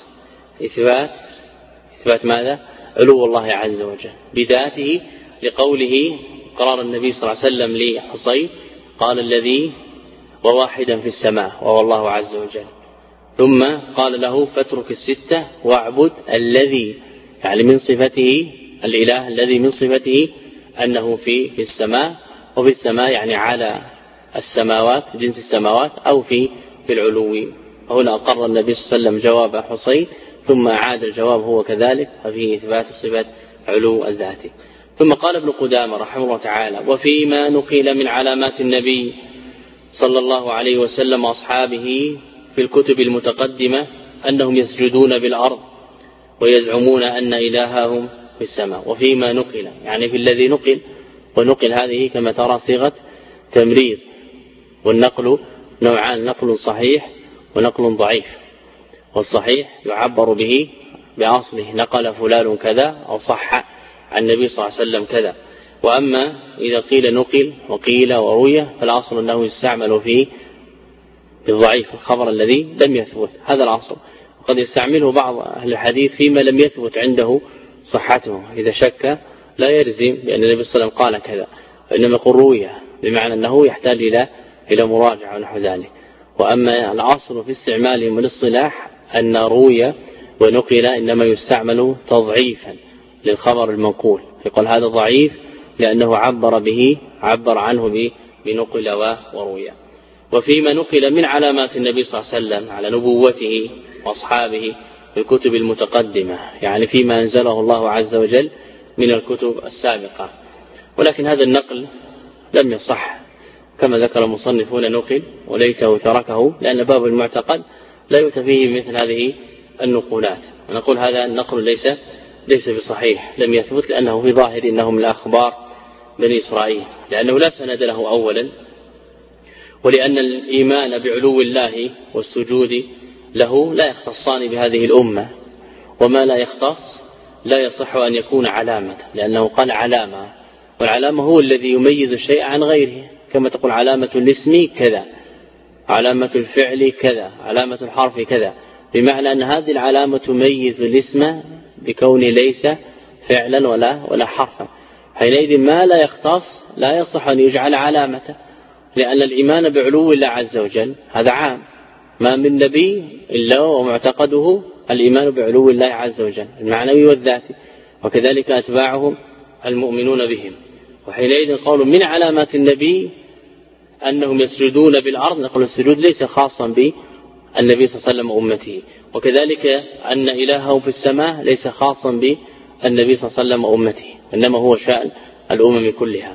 إثبات ماذا؟ علو الله عز وجل بذاته، لقوله قرار النبي صلى الله عليه وسلم لحصين قال الذي وواحدا في السماء وهو الله عز وجل، ثم قال له فاترك 6 واعبد الذي، يعني من صفته الإله الذي من صفته أنه في السماء، وفي السماء يعني على السماوات جنس السماوات أو في العلو. هنا أقر النبي صلى الله عليه وسلم جواب حصين ثم أعاد الجواب هو كذلك، ففيه إثبات صفة علو الذات. ثم قال ابن قدامة رحمه الله تعالى: وفيما نقل من علامات النبي صلى الله عليه وسلم وأصحابه في الكتب المتقدمة أنهم يسجدون بالأرض ويزعمون أن إلههم في السماء. وفيما نقل يعني في الذي نقل، ونقل هذه كما ترى صيغة تمريض، والنقل نوعان: نقل صحيح ونقل ضعيف. والصحيح يعبر به بأصله: نقل فلان كذا أو صح عن النبي صلى الله عليه وسلم كذا. وأما إذا قيل نقل وقيل وروي فالأصل أنه يستعمل في الضعيف، الخبر الذي لم يثبت، هذا الأصل. وقد يستعمله بعض أهل الحديث فيما لم يثبت عنده صحته، إذا شك لا يلزم بأن النبي صلى الله عليه وسلم قال كذا، وإنما يقول روي، بمعنى أنه يحتاج إلى مراجعة ونحو ذلك. وأما الأصل في استعمالهم الاصطلاح أن روي ونقل إنما يستعمل تضعيفا للخبر المنقول، يقول هذا ضعيف لأنه عبر عنه بنقل وروي. وفيما نقل من علامات النبي صلى الله عليه وسلم على نبوته وأصحابه في الكتب المتقدمة، يعني فيما أنزله الله عز وجل من الكتب السابقة. ولكن هذا النقل لم يصح كما ذكر المصنفون، نقل وليته تركه، لأن باب المعتقد لا يؤتى فيه مثل هذه النقولات. ونقول هذا النقل ليس بصحيح، لم يثبت، لأنه في ظاهر إنه من أخبار بني إسرائيل، لأنه لا سند له أولا، ولأن الإيمان بعلو الله والسجود له لا يختصان بهذه الأمة، وما لا يختص لا يصح أن يكون علامة، لأنه قال علامة، والعلامة هو الذي يميز الشيء عن غيره، كما تقول علامة الاسم كذا، علامة الفعل كذا، علامة الحرف كذا، بمعنى أن هذه العلامة تميز الاسم بكون ليس فعلا ولا حرفا. حينئذ ما لا يختص لا يصح أن يجعل علامة، لأن الإيمان بعلو الله عز وجل هذا عام، ما من نبي إلا ومعتقده الإيمان بعلو الله عز وجل المعنوي والذاتي، وكذلك أتباعهم المؤمنون بهم. وحينئذ قالوا من علامات النبي أنهم يسجدون بالأرض، نقول السجود ليس خاصا بالنبي صلى الله عليه وسلم وأمته، وكذلك أن إلههم في السماء ليس خاصا بالنبي صلى الله عليه وسلم وأمته، إنما هو شأن الأمم كلها.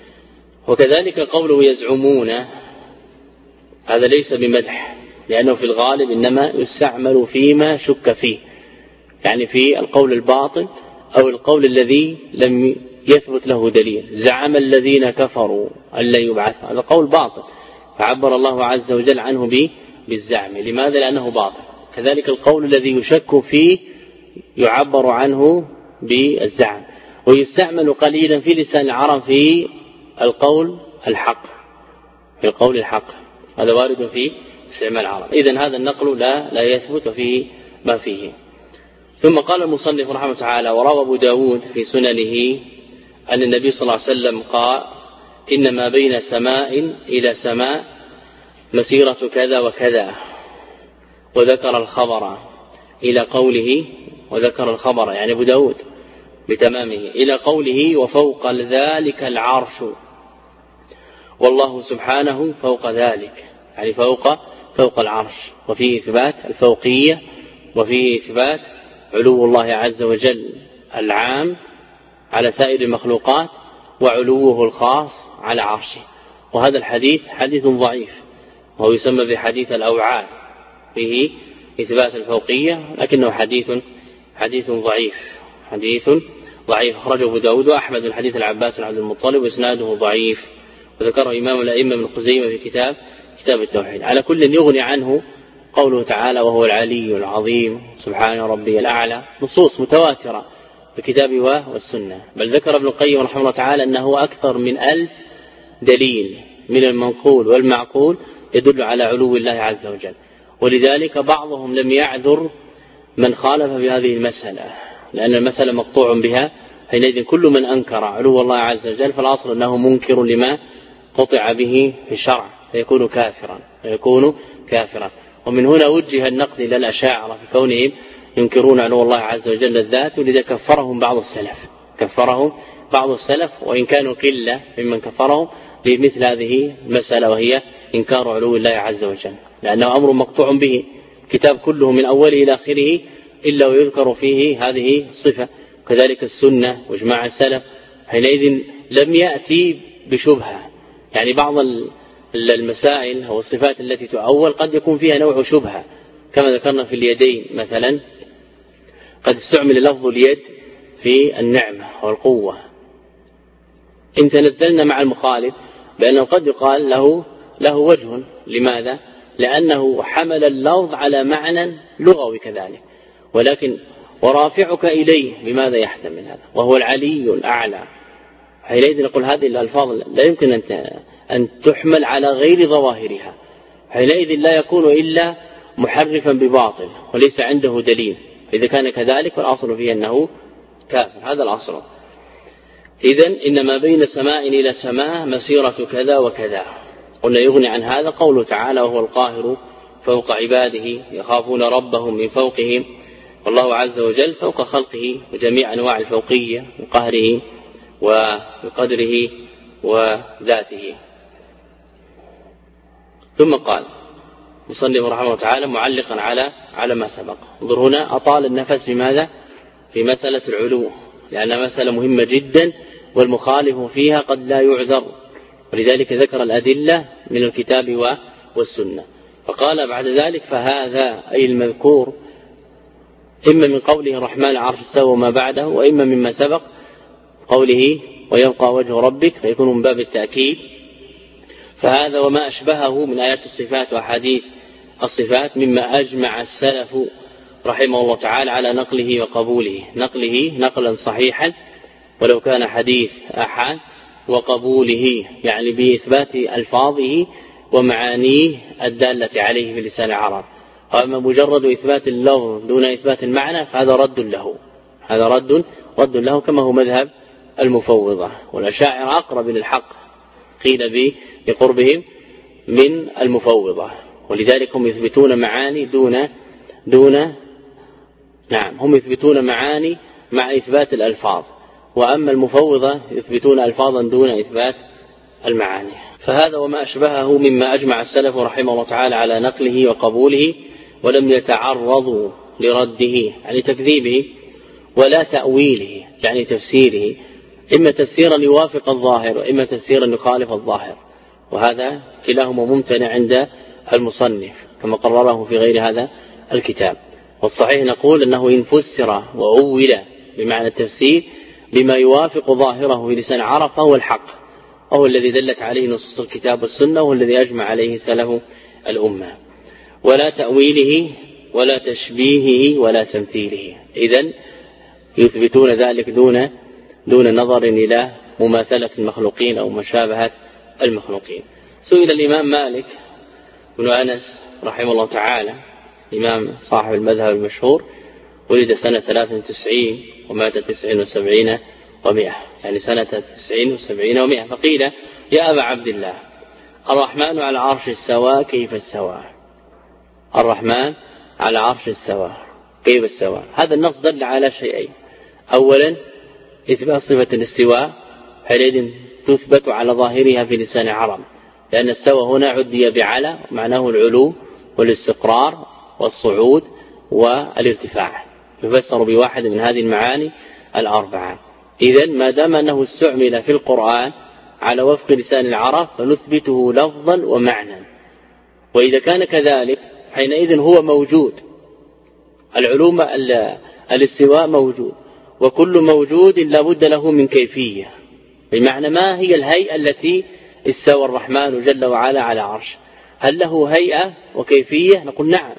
وكذلك قوله يزعمون، هذا ليس بمدح، لأنه في الغالب إنما يستعمل فيما شك فيه، يعني في القول الباطل أو القول الذي لم يثبت له دليل. زعم الذين كفروا أن لن يبعث، هذا قول باطل، فعبر الله عز وجل عنه بالزعم. لماذا؟ لأنه باطل. كذلك القول الذي يشك فيه يعبر عنه بالزعم، ويستعمل قليلا في لسان العرب في القول الحق، في القول الحق، هذا وارد في استعمال العرب. إذن هذا النقل لا يثبت فيه ما فيه. ثم قال المصنف رحمه تعالى: وروى أبو داود في سننه أن النبي صلى الله عليه وسلم قال: إن ما بين سماء إلى سماء مسيرة كذا وكذا، وذكر الخبر إلى قوله، وذكر الخبر يعني أبو داود بتمامه إلى قوله: وفوق ذلك العرش، والله سبحانه فوق ذلك، يعني فوق العرش، وفيه إثبات الفوقية، وفيه إثبات علو الله عز وجل العام على سائر المخلوقات، وعلوه الخاص على عرشه. وهذا الحديث حديث ضعيف، وهو يسمى بحديث الأوعال، فيه إثبات الفوقية، لكنه حديث ضعيف أخرجه أبو داود وأحمد من حديث العباس بن عبد المطلب، وإسناده ضعيف، وذكره إمام الأئمة من خزيمة في كتاب التوحيد. على كل يغني عنه قوله تعالى: وهو العلي العظيم سبحان ربي الأعلى، نصوص متواترة في الكتاب والسنة. بل ذكر ابن القيم رحمه الله تعالى أنه أكثر من 1000 دليل من المنقول والمعقول يدل على علو الله عز وجل. ولذلك بعضهم لم يعذر من خالف بهذه المسألة، لأن المسألة مقطوع بها. حينئذ كل من أنكر علو الله عز وجل فالأصل أنه منكر لما قطع به في الشرع، فيكون كافرا. ومن هنا وجه النقد إلى الأشاعرة في كونهم ينكرون علو الله عز وجل الذات، ولذا كفرهم بعض السلف، وإن كانوا قلة ممن كفرهم، لمثل هذه المسألة، وهي إنكار علو الله عز وجل، لأنه أمر مقطوع به، كتاب كله من أوله إلى آخره إلا ويذكر فيه هذه الصفة. كذلك السنة وإجماع السلف، حينئذ لم يأتي بشبهة. يعني بعض المسائل أو الصفات التي تؤول قد يكون فيها نوع شبهة، كما ذكرنا في اليدين مثلا، قد استعمل لفظ اليد في النعمة والقوة، إن تنزلنا مع المخالف بأنه قد يقال له وجه. لماذا؟ لأنه حمل اللفظ على معنى لغوي كذلك، ولكن ورافعك إليه بماذا يحتمل هذا؟ وهو العلي الأعلى. حينئذ نقول هذه الألفاظ لا يمكن أن تحمل على غير ظواهرها، حينئذ لا يكون إلا محرفا بباطل وليس عنده دليل. إذا كان كذلك فالأصل فيه أنه كافر، هذا الأصل. إذن إنما بين سماء إلى سماء مسيرة كذا وكذا. قلنا يغني عن هذا قوله تعالى: وهو القاهر فوق عباده يخافون ربهم من فوقهم، والله عز وجل فوق خلقه وجميع أنواع الفوقية وقهره وقدره وذاته. ثم قال مصنف رحمه الله تعالى معلقا على ما سبق، انظر هنا أطال النفس بماذا؟ في مسألة العلو، لأنها مسألة مهمة جدا والمخالف فيها قد لا يعذر، ولذلك ذكر الأدلة من الكتاب والسنة. فقال بعد ذلك: فهذا أي المذكور إما من قوله الرحمن العرش استوى وما بعده، وإما مما سبق قوله ويبقى وجه ربك، فيكون من باب التأكيد. فهذا وما أشبهه من آيات الصفات وحديث الصفات مما أجمع السلف رحمه الله تعالى على نقله وقبوله، نقله نقلا صحيحا ولو كان حديث أحد، وقبوله يعني بإثبات ألفاظه ومعانيه الدالة عليه في لسان العرب. وأما مجرد إثبات اللفظ دون إثبات المعنى فهذا رد له، هذا رد له كما هو مذهب المفوضة، والأشاعرة أقرب للحق قيل بقربهم من المفوضة، ولذلك هم يثبتون معاني هم يثبتون معاني مع إثبات الألفاظ، وأما المفوضة يثبتون ألفاظا دون إثبات المعاني. فهذا وما أشبهه مما أجمع السلف رحمه الله تعالى على نقله وقبوله، ولم يتعرضوا لرده يعني تكذيبه، ولا تأويله يعني تفسيره، إما تفسيرا يوافق الظاهر وإما تفسيرا يخالف الظاهر، وهذا كلاهما ممتنع عند المصنف كما قرره في غير هذا الكتاب. والصحيح نقول أنه إن فسر وأول بمعنى التفسير بما يوافق ظاهره في لسان العرب فهو الحق، وهو الذي دلت عليه نصوص الكتاب والسنة، وهو الذي أجمع عليه سلف الأمة. ولا تأويله ولا تشبيهه ولا تمثيله، إذن يثبتون ذلك دون نظر إلى مماثلة المخلوقين أو مشابهة المخلوقين. سئل الإمام مالك بن أنس رحمه الله تعالى، إمام صاحب المذهب المشهور، ولد سنة 93 ومات 79 و100، يعني سنة 90 و70 و100. فقيل: يا أبا عبد الله، الرحمن على عرش استوى، كيف استوى؟ الرحمن على عرش استوى كيف استوى؟ هذا النص دل على شيئين: أولا إثبات صفة الاستواء، حينئذ تثبت على ظاهرها في لسان العرب، لأن استوى هنا عدي بعلى، معناه العلو والاستقرار والصعود والارتفاع، يفسر بواحد من هذه المعاني الأربعة. إذن ما دام أنه استعمل في القرآن على وفق لسان العرب فنثبته لفظا ومعنى، وإذا كان كذلك حينئذ هو موجود، العلوم الاستواء موجود، وكل موجود لا بد له من كيفية، بمعنى ما هي الهيئة التي استوى الرحمن جل وعلا على عرش؟ هل له هيئة وكيفية؟ نقول نعم،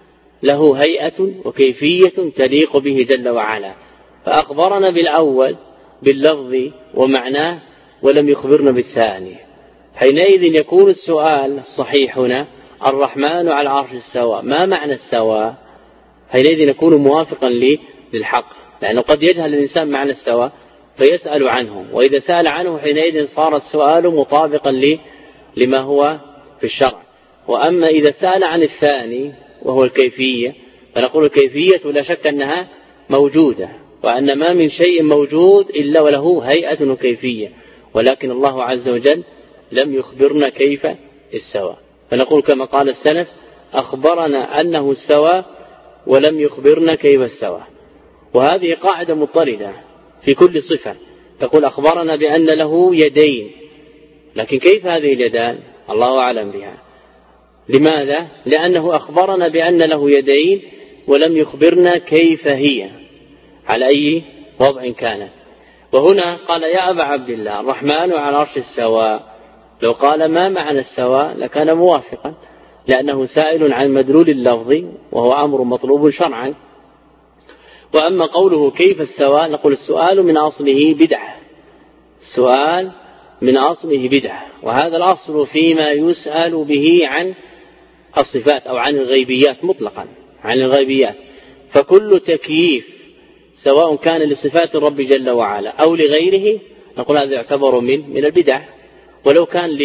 له هيئة وكيفية تليق به جل وعلا، فأخبرنا بالأول باللفظ ومعناه ولم يخبرنا بالثاني. حينئذ يكون السؤال الصحيح هنا: الرحمن على العرش استوى، ما معنى استوى؟ حينئذ يكون موافقا للحق، لأنه قد يجهل الإنسان معنى استوى فيسأل عنه، وإذا سأل عنه حينئذ صار السؤال مطابقا لما هو في الشرع. وأما إذا سأل عن الثاني وهو الكيفية فنقول الكيفية لا شك أنها موجودة، وأن ما من شيء موجود إلا وله هيئة وكيفية، ولكن الله عز وجل لم يخبرنا كيف استوى. فنقول كما قال السلف أخبرنا أنه استوى ولم يخبرنا كيف استوى. وهذه قاعدة مضطردة في كل صفة، تقول أخبرنا بأن له يدين، لكن كيف هذه اليدان؟ الله أعلم بها. لماذا؟ لأنه أخبرنا بأن له يدين ولم يخبرنا كيف هي على أي وضع كانت. وهنا قال يا أبا عبد الله الرحمن على عرش استوى، لو قال ما معنى استوى لكان موافقا، لأنه سائل عن مدلول اللفظ وهو أمر مطلوب شرعا. وأما قوله كيف استوى نقول السؤال من أصله بدعة، السؤال من أصله بدعة، وهذا الأصل فيما يسأل به عن الصفات أو عن الغيبيات مطلقا، عن الغيبيات. فكل تكييف سواء كان لصفات الرب جل وعلا أو لغيره نقول هذا يعتبر من البدع. ولو كان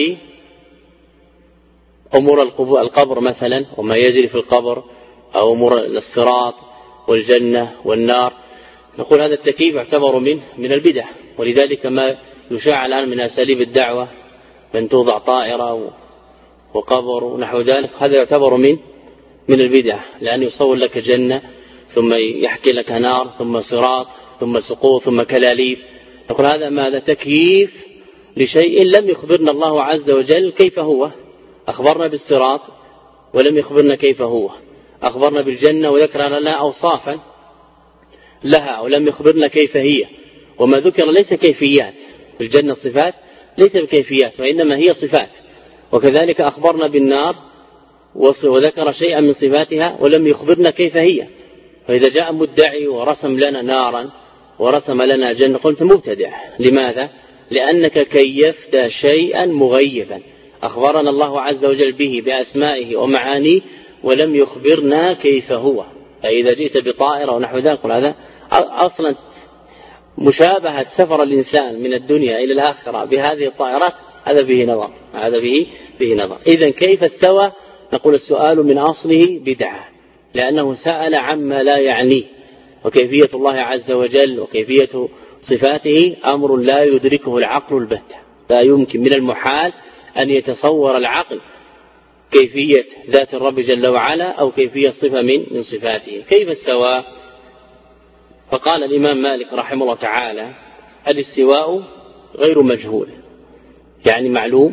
لأمور القبر مثلا وما يجري في القبر، أو أمور الصراط والجنة والنار، نقول هذا التكييف يعتبر من البدع. ولذلك ما يشاع الآن من أساليب الدعوة من توضع طائرة وقبر ونحو ذلك، هذا يعتبر من البدع، لأن يصور لك جنة ثم يحكي لك نار ثم صراط ثم سقوط ثم كلاليب. نقول هذا ماذا؟ تكييف لشيء لم يخبرنا الله عز وجل كيف هو. أخبرنا بالصراط ولم يخبرنا كيف هو، أخبرنا بالجنة وذكر لنا أوصافا لها ولم يخبرنا كيف هي. وما ذكر ليس كيفيات، في الجنة صفات ليس بكيفيات وإنما هي صفات. وكذلك أخبرنا بالنار وذكر شيئا من صفاتها ولم يخبرنا كيف هي. فإذا جاء مدعي ورسم لنا نارا ورسم لنا جنة قلت مبتدع. لماذا؟ لأنك كيفت شيئا مغيبا أخبرنا الله عز وجل به بأسمائه ومعانيه ولم يخبرنا كيف هو. فإذا جئت بطائرة ونحو ذلك قل هذا أصلا مشابهة سفر الإنسان من الدنيا إلى الآخرة بهذه الطائرات، هذا به نظر، هذا به نظر. إذن كيف استوى؟ نقول السؤال من أصله بدعة، لأنه سأل عما لا يعنيه. وكيفية الله عز وجل وكيفية صفاته أمر لا يدركه العقل البتة، لا يمكن من المحال أن يتصور العقل كيفية ذات الرب جل وعلا أو كيفية صفة من صفاته. كيف استوى؟ فقال الإمام مالك رحمه الله تعالى الاستواء غير مجهول، يعني معلوم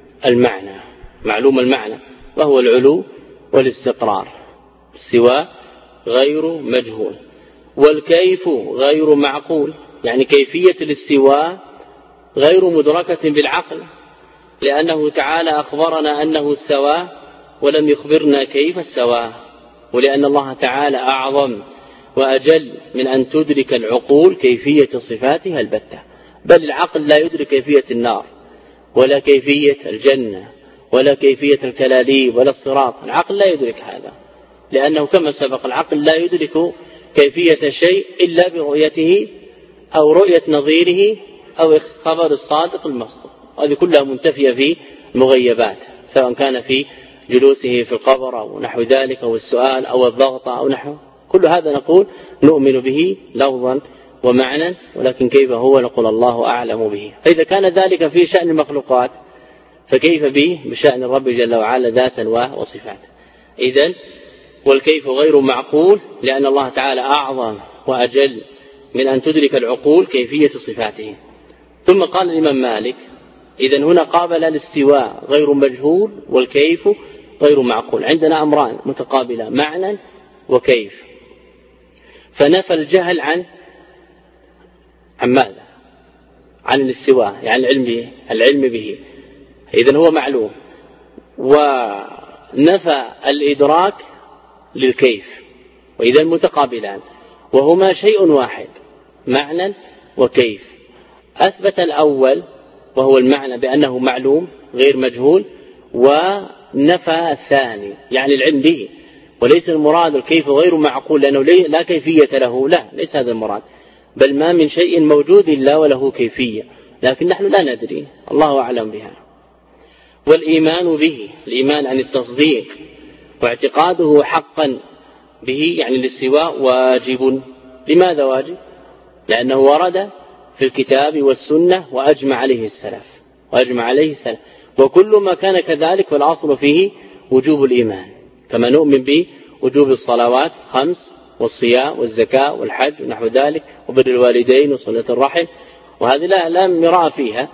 المعنى وهو العلو والاستقرار. استواء غير مجهول. والكيف غير معقول، يعني كيفية الاستواء غير مدركة بالعقل، لأنه تعالى أخبرنا أنه استوى ولم يخبرنا كيف استوى. ولأن الله تعالى أعظم وأجل من أن تدرك العقول كيفية صفاتها البتة، بل العقل لا يدرك كيفية النار ولا كيفية الجنة ولا كيفية الكلاليب ولا الصراط. العقل لا يدرك هذا، لأنه كما سبق العقل لا يدرك كيفية شيء إلا برؤيته أو رؤية نظيره أو خبر الصادق المصدوق. هذه كلها منتفية في المغيبات، سواء كان في جلوسه في القبر أو نحو ذلك أو السؤال أو الضغط أو نحو، كل هذا نقول نؤمن به لفظا ومعنى، ولكن كيف هو نقول الله أعلم به. فإذا كان ذلك في شأن المخلوقات فكيف به بشأن الرب جل وعلا ذاتا وصفات. إذن والكيف غير معقول، لأن الله تعالى أعظم وأجل من أن تدرك العقول كيفية صفاته. ثم قال الإمام مالك إذن هنا قابل الاستواء غير مجهول والكيف غير معقول. عندنا أمران متقابلة، معنى وكيف. فنفى الجهل عن ماذا؟ عن الاستواء، يعني العلم به. إذن هو معلوم. ونفى الإدراك للكيف، وإذن متقابلان وهما شيء واحد، معنى وكيف. أثبت الأول وهو المعنى بأنه معلوم غير مجهول، ونفى الثاني يعني العلم به. وليس المراد الكيف غير معقول لأنه لا كيفية له، لا، ليس هذا المراد، بل ما من شيء موجود إلا وله كيفية، لكن نحن لا ندري، الله أعلم بها. والإيمان به، الإيمان عن التصديق واعتقاده حقا به، يعني الاستواء واجب. لماذا واجب؟ لأنه ورد في الكتاب والسنة وأجمع عليه السلف. وكل ما كان كذلك فالأصل فيه وجوب الإيمان، كما نؤمن بوجوب الصلوات 5 والصيام والزكاة والحج ونحو ذلك وبر الوالدين وصلة الرحم، وهذه لا مراء فيها.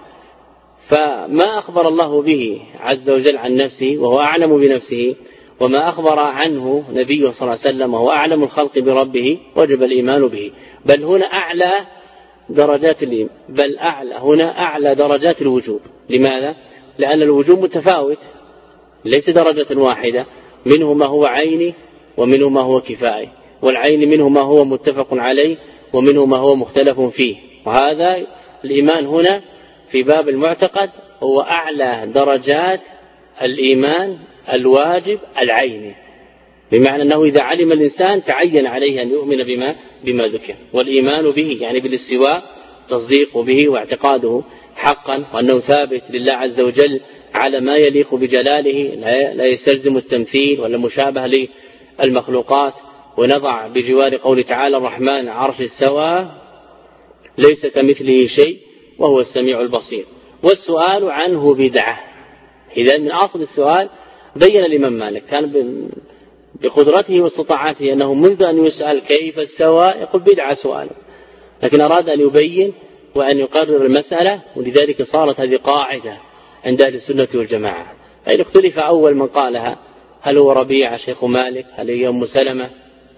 فما أخبر الله به عز وجل عن نفسه وهو أعلم بنفسه، وما أخبر عنه نبيه صلى الله عليه وسلم وهو أعلم الخلق بربه، وجب الإيمان به. بل هنا أعلى درجات الإيمان، بل أعلى درجات الوجوب. لماذا؟ لأن الوجوب متفاوت، ليس درجة واحدة، منه ما هو عيني ومنه ما هو كفائي، والعين منه ما هو متفق عليه ومنه ما هو مختلف فيه. وهذا الإيمان هنا في باب المعتقد هو أعلى درجات الإيمان الواجب العيني، بمعنى أنه إذا علم الإنسان تعين عليه أن يؤمن بما ذكر، والإيمان به يعني بالاستواء تصديق به واعتقاده حقا، وأنه ثابت لله عز وجل على ما يليق بجلاله، لا يستلزم التمثيل ولا مشابه للمخلوقات. ونضع بجوار قول تعالى الرحمن عرش استوى ليس كمثله شيء وهو السميع البصير. والسؤال عنه بدعة. إذا من أصل السؤال بين الإمام مالك كان بقدرته واستطاعته أنه منذ أن يسأل كيف استوى يقول بدعة سؤاله، لكن أراد أن يبين وأن يقرر المسألة، ولذلك صارت هذه قاعدة عند أهل السنة والجماعة. فإن اختلف أول من قالها هل هو ربيعة شيخ مالك هل هي أم سلمة،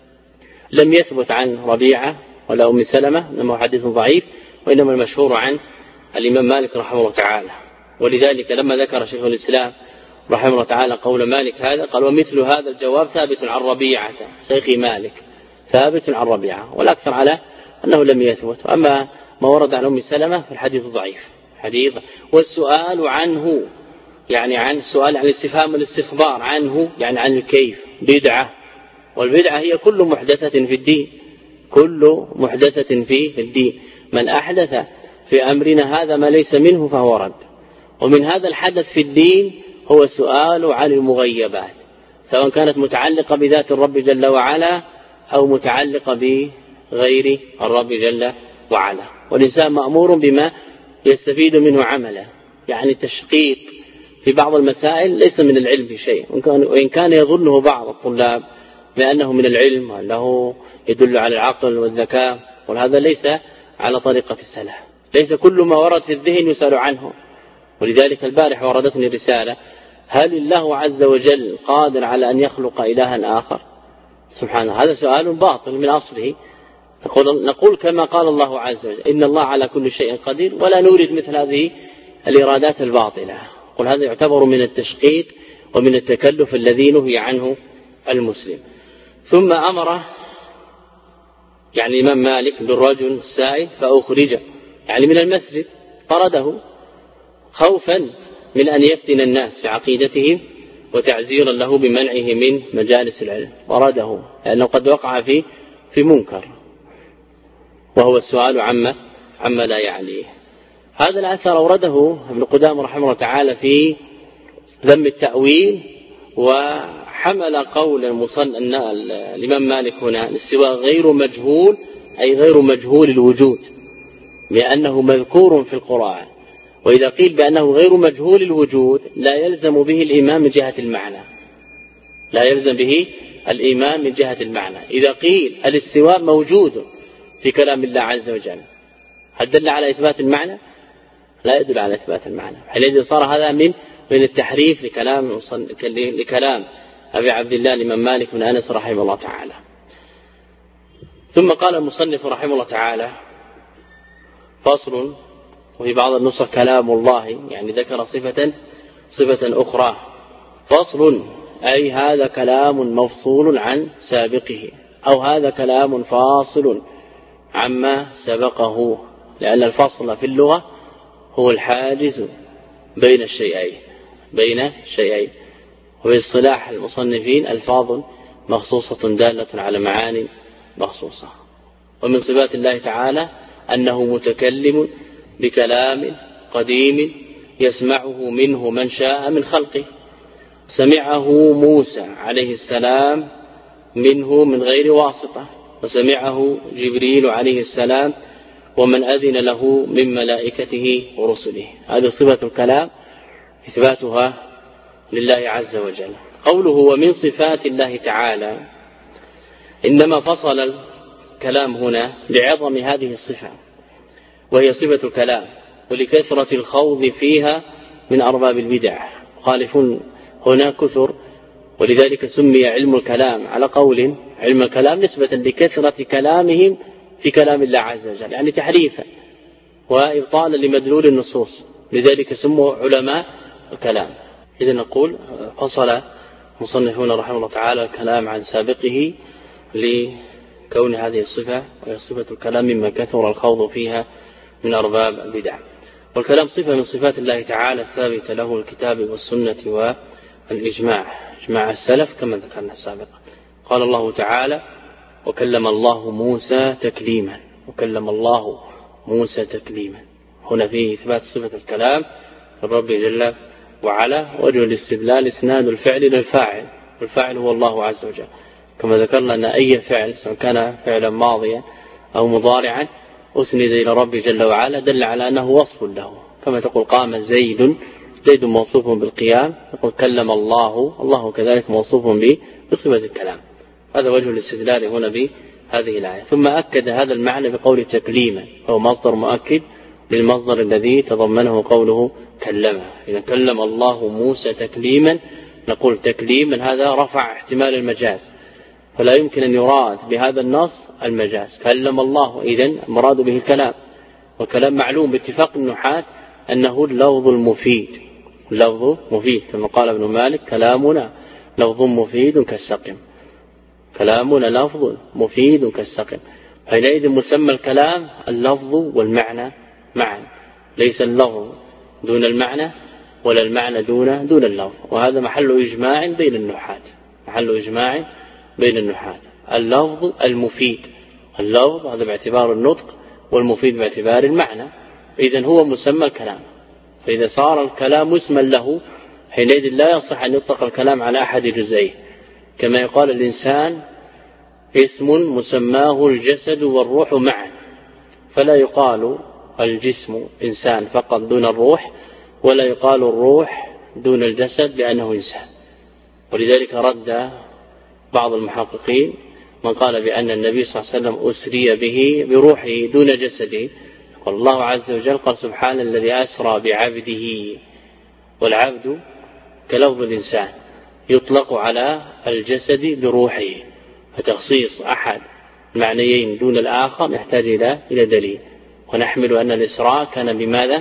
لم يثبت عن ربيعة ولا أم سلمة، إنما حديث ضعيف، وإنما المشهور عن الإمام مالك رحمه الله تعالى. ولذلك لما ذكر شيخ الإسلام رحمه الله تعالى قول مالك هذا قال ومثل هذا الجواب ثابت عن ربيعة شيخ مالك، ثابت عن ربيعة، والأكثر على أنه لم يثبت. أما ما ورد عن أم سلمة فالحديث ضعيف حديث. والسؤال عنه يعني عن السؤال عن الاستفهام والاستخبار عنه يعني عن الكيف بدعة، والبدعة هي كل محدثة في الدين، كل محدثة في الدين. من أحدث في أمرنا هذا ما ليس منه فهو رد. ومن هذا الحدث في الدين هو السؤال عن المغيبات، سواء كانت متعلقة بذات الرب جل وعلا أو متعلقة بغير الرب جل وعلا. والإنسان مأمور بما يستفيد منه عملا، يعني التشقيق في بعض المسائل ليس من العلم بشيء، وإن كان يظنه بعض الطلاب بأنه من العلم وأنه يدل على العقل والذكاء، وهذا ليس على طريقة السلف. ليس كل ما ورد في الذهن يسأل عنه. ولذلك البارح وردتني رسالة هل الله عز وجل قادر على أن يخلق إلها آخر؟ سبحانه، هذا سؤال باطل من أصله. نقول كما قال الله عز وجل إن الله على كل شيء قدير، ولا نورد مثل هذه الإرادات الباطلة. قل هذا يعتبر من التشقيق ومن التكلف الذي نهي عنه المسلم. ثم أمر يعني الإمام مالك بالرجل السائل فأخرج يعني من المسجد، طرده خوفا من أن يفتن الناس في عقيدتهم وتعزيرا له بمنعه من مجالس العلم، طرده لأنه قد وقع في منكر، وهو السؤال عما لا يعنيه. هذا الأثر أورده ابن قدامة رحمه الله تعالى في ذم التأويل، وحمل قول الإمام مالك هنا الاستواء غير مجهول، أي غير مجهول الوجود، لأنه مذكور في القرآن. وإذا قيل بأنه غير مجهول الوجود لا يلزم به الإيمان من جهة المعنى، لا يلزم به الإيمان من جهة المعنى. إذا قيل الاستواء موجود في كلام الله عز وجل هل دل على إثبات المعنى؟ لا يدل على إثبات المعنى. حينئذ صار هذا من التحريف لكلام أبي عبد الله الإمام مالك بن أنس رحمه الله تعالى. ثم قال المصنف رحمه الله تعالى فصل، وفي بعض النسخ كلام الله، يعني ذكر صفة أخرى. فصل أي هذا كلام مفصول عن سابقه، أو هذا كلام فاصل عما سبقه، لأن الفصل في اللغة هو الحاجز بين الشيئين، وفي اصطلاح المصنفين ألفاظ مخصوصة دالة على معاني مخصوصة. ومن صفات الله تعالى أنه متكلم بكلام قديم يسمعه منه من شاء من خلقه، سمعه موسى عليه السلام منه من غير واسطة، وسمعه جبريل عليه السلام ومن أذن له من ملائكته ورسله. هذه صفة الكلام إثباتها لله عز وجل. قوله ومن صفات الله تعالى إنما فصل الكلام هنا لعظم هذه الصفة وهي صفة الكلام ولكثرة الخوض فيها من أرباب البدع. خالفون هنا كثر، ولذلك سمي علم الكلام على قول علم الكلام نسبة لكثرة كلامهم في كلام الله عز وجل، يعني تحريفا وإبطالا لمدلول النصوص، لذلك سموا علماء الكلام. إذا نقول فصل مصنفون رحمه الله تعالى الكلام عن سابقه لكون هذه الصفة وهي صفة الكلام مما كثر الخوض فيها من أرباب البدع. والكلام صفة من صفات الله تعالى الثابتة له الكتاب والسنة والإجماع، إجماع السلف كما ذكرنا سابقا. قال الله تعالى وكلم الله موسى تكليما، وكلم الله موسى تكليما. هنا فيه إثبات صفة الكلام للرب جل وعلا. وجه الاستدلال إسناد الفعل للفاعل، والفاعل هو الله عز وجل، كما ذكرنا أن أي فعل سواء كان فعلا ماضيا أو مضارعا أسند إلى رب جل وعلا دل على أنه وصف له، كما تقول قام زيد، زيد موصوف بالقيام، يقول كلم الله، الله كذلك موصوف بصفة الكلام. هذا وجه الاستدلال هنا بهذه الآية. ثم أكد هذا المعنى بقول تكليما، هو مصدر مؤكد للمصدر الذي تضمنه قوله كلمه. إذا كلم الله موسى تكليما، نقول تكليما هذا رفع احتمال المجاز، فلا يمكن أن يراد بهذا النص المجاز. كلم الله إذن مراد به الكلام، والكلام معلوم باتفاق النحاة أنه اللفظ المفيد، اللفظ مفيد، كما قال ابن مالك كلامنا لفظ مفيد كالسقم، كلامنا لفظ مفيد كالسقم. حينئذ مسمى الكلام اللفظ والمعنى معا، ليس اللفظ دون المعنى ولا المعنى دون اللفظ. وهذا محل إجماع بين النحاة، محل إجماع بين النحاة. اللفظ المفيد، اللفظ هذا باعتبار النطق، والمفيد باعتبار المعنى. إذن هو مسمى الكلام. فإذا صار الكلام اسما له حينئذ لا يصح أن يطلق الكلام على أحد جزئيه، كما يقال الإنسان اسم مسماه الجسد والروح معا، فلا يقال الجسم إنسان فقط دون الروح، ولا يقال الروح دون الجسد لأنه إنسان. ولذلك رد بعض المحققين من قال بأن النبي صلى الله عليه وسلم أسري به بروحه دون جسده. قال الله عز وجل قال سبحان الذي أسرى بعبده، والعبد كلفظ الإنسان يطلق على الجسد بروحه، فتخصيص أحد المعنيين دون الآخر يحتاج إلى دليل. ونحمل أن الإسراء كان بماذا؟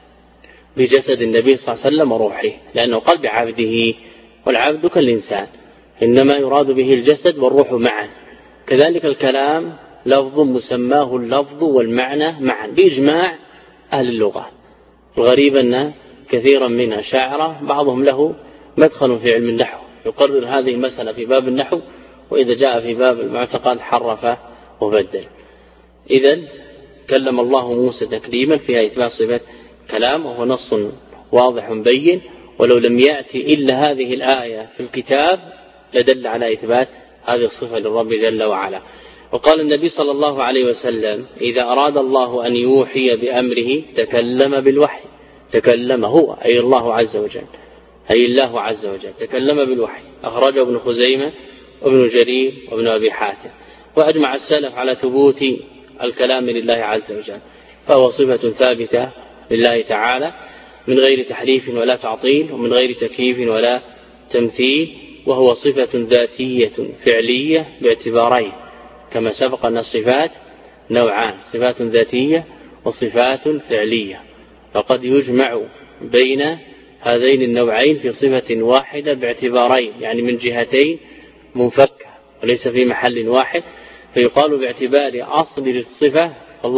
بجسد النبي صلى الله عليه وسلم وروحه، لأنه قال بعبده، والعبد كالإنسان، إنما يراد به الجسد والروح معا. كذلك الكلام لفظ مسماه اللفظ والمعنى معا بإجماع أهل اللغة. الغريب أن كثيرا من الشاعرة بعضهم له مدخل في علم النحو، يقرر هذه المسألة في باب النحو، وإذا جاء في باب المعتقد حرف وبدل. إذن كلم الله موسى تكليما فيها إثبات صفة كلام، وهو نص واضح بين، ولو لم يأتي إلا هذه الآية في الكتاب لدل على إثبات هذه الصفة للرب جل وعلا. وقال النبي صلى الله عليه وسلم إذا أراد الله أن يوحي بأمره تكلم بالوحي، تكلم هو أي الله عز وجل، أي الله عز وجل تكلم بالوحي. أخرجه ابن خزيمة وابن جرير وابن أبي حاتم. وأجمع السلف على ثبوت الكلام لله عز وجل، فهو صفة ثابتة لله تعالى من غير تحريف ولا تعطيل، ومن غير تكييف ولا تمثيل، وهو صفة ذاتية فعلية باعتبارين، كما سبق أن الصفات نوعان، صفات ذاتية وصفات فعلية، فقد يجمع بين هذين النوعين في صفة واحدة باعتبارين، يعني من جهتين منفكة وليس في محل واحد. فيقال باعتبار أصل الصفة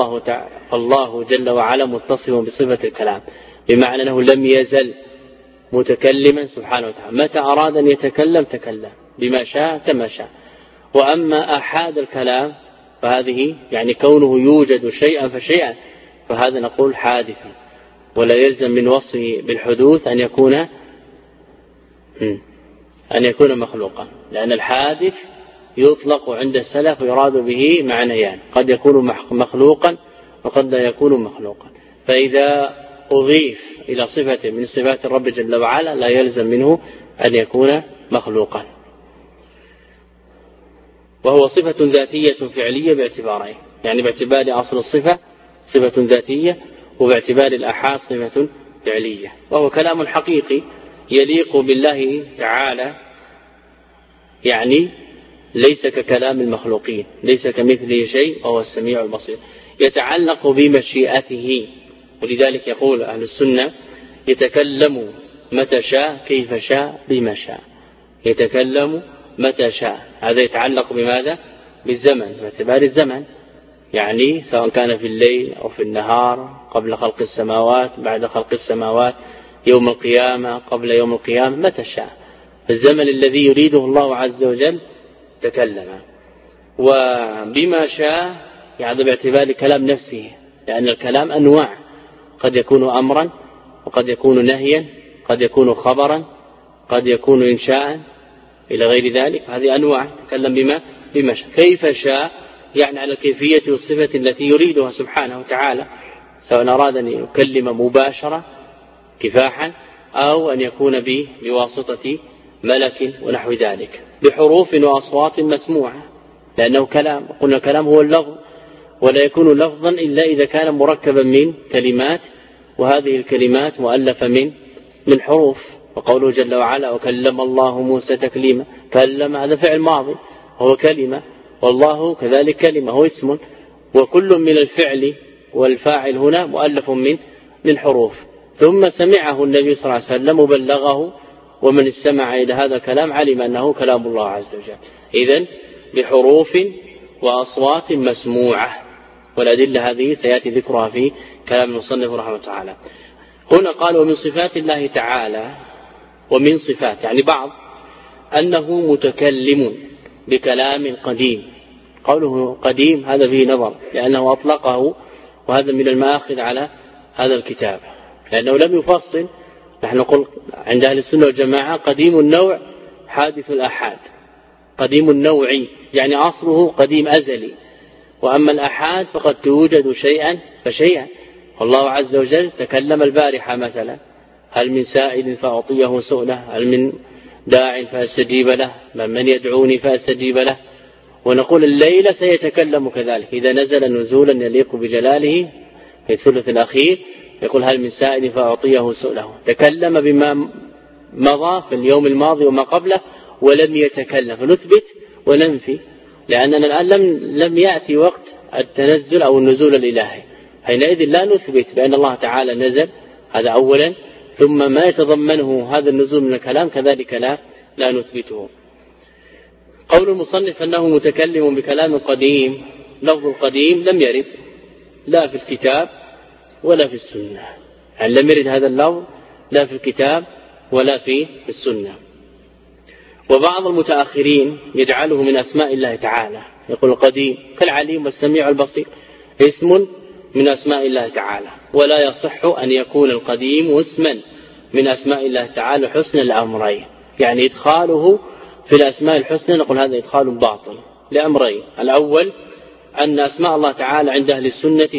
الله جل وعلا متصف بصفة الكلام، بمعنى أنه لم يزل متكلما سبحانه وتعالى، متى أراد أن يتكلم تكلم بما شاء كما شاء. وأما أحاد الكلام فهذه يعني كونه يوجد شيئا فشيئا، فهذا نقول حادث، ولا يلزم من وصفه بالحدوث أن يكون مخلوقا، لأن الحادث يطلق عند السلف ويراد به معنيان، قد يكون مخلوقا وقد لا يكون مخلوقا. فإذا أضيف إلى صفة من صفات الرب جل وعلا لا يلزم منه أن يكون مخلوقا. وهو صفة ذاتية فعلية باعتبارين، يعني باعتبار أصل الصفة صفة ذاتية، وباعتبار الآحاد صفة فعلية، وهو كلام حقيقي يليق بالله تعالى، يعني ليس ككلام المخلوقين، ليس كمثله شيء وهو السميع البصير، يتعلق بمشيئته. ولذلك يقول أهل السنة يتكلم متى شاء كيف شاء بما شاء، يتكلم متى شاء. هذا يتعلق بماذا؟ بالزمن، باعتبار الزمن، يعني سواء كان في الليل أو في النهار، قبل خلق السماوات، بعد خلق السماوات، يوم القيامة، قبل يوم القيامة، متى شاء. الزمن الذي يريده الله عز وجل تكلم. وبما شاء يعني باعتبار كلام نفسه، لأن الكلام أنواع، قد يكون أمرا، وقد يكون نهيا، قد يكون خبرا، قد يكون إنشاء إلى غير ذلك. هذه أنواع، تكلم بما شاء. كيف شاء يعني على الكيفية والصفة التي يريدها سبحانه وتعالى، سواء أراد أن يكلم مباشرة كفاحا، أو أن يكون بواسطة ملك ونحو ذلك، بحروف وأصوات مسموعة، لأنه كلام. قلنا الكلام هو اللفظ، ولا يكون لفظا إلا إذا كان مركبا من كلمات، وهذه الكلمات مؤلفة من حروف. وقوله جل وعلا وكلم الله موسى تكليما، كلم هذا فعل ماضي هو كلمة، والله كذلك كلمة هو اسم، وكل من الفعل والفاعل هنا مؤلف من حروف. ثم سمعه النبي صلى الله عليه وسلم وبلغه، ومن استمع إلى هذا الكلام علم أنه كلام الله عز وجل. إذن بحروف وأصوات مسموعة، والأدلة هذه سيأتي ذكرها في كلام المصنف رحمه الله تعالى. هنا قال ومن صفات الله تعالى، ومن صفات يعني بعض، أنه متكلم بكلام قديم. قوله قديم هذا فيه نظر، لأنه أطلقه، وهذا من المآخذ على هذا الكتاب، لأنه لم يفصل. نحن نقول عند أهل السنة والجماعة قديم النوع حادث الآحاد، قديم النوع يعني أصله قديم أزلي، وأما الآحاد فقد توجد شيئا فشيئا. والله عز وجل تكلم البارحة مثلا، هل من سائل فأعطيه سؤله، هل من داع فأستجيب له، من يدعوني فأستجيب له. ونقول الليلة سيتكلم كذلك، إذا نزل نزولا يليق بجلاله في الثلث الأخير يقول هل من سائل فأعطيه سؤله. تكلم بما مضى في اليوم الماضي وما قبله ولم يتكلم، فنثبت وننفي، لأننا الآن لم يأتي وقت التنزل أو النزول الإلهي، حينئذ لا نثبت بأن الله تعالى نزل، هذا أولا، ثم ما يتضمنه هذا النزول من الكلام كذلك لا نثبته. قول المصنف أنه متكلم بكلام قديم، لفظ القديم لم يرد لا في الكتاب ولا في السنة، يعني لم يرد هذا اللفظ لا في الكتاب ولا في السنة. وبعض المتأخرين يجعله من أسماء الله تعالى، يقول القديم كالعليم والسميع البصير، اسم من أسماء الله تعالى، ولا يصح أن يكون القديم اسما من أسماء الله تعالى حسن الأمرين، يعني إدخاله في الأسماء الحسنى نقول هذا إدخال باطل لأمرين. الأول أن أسماء الله تعالى عند أهل السنة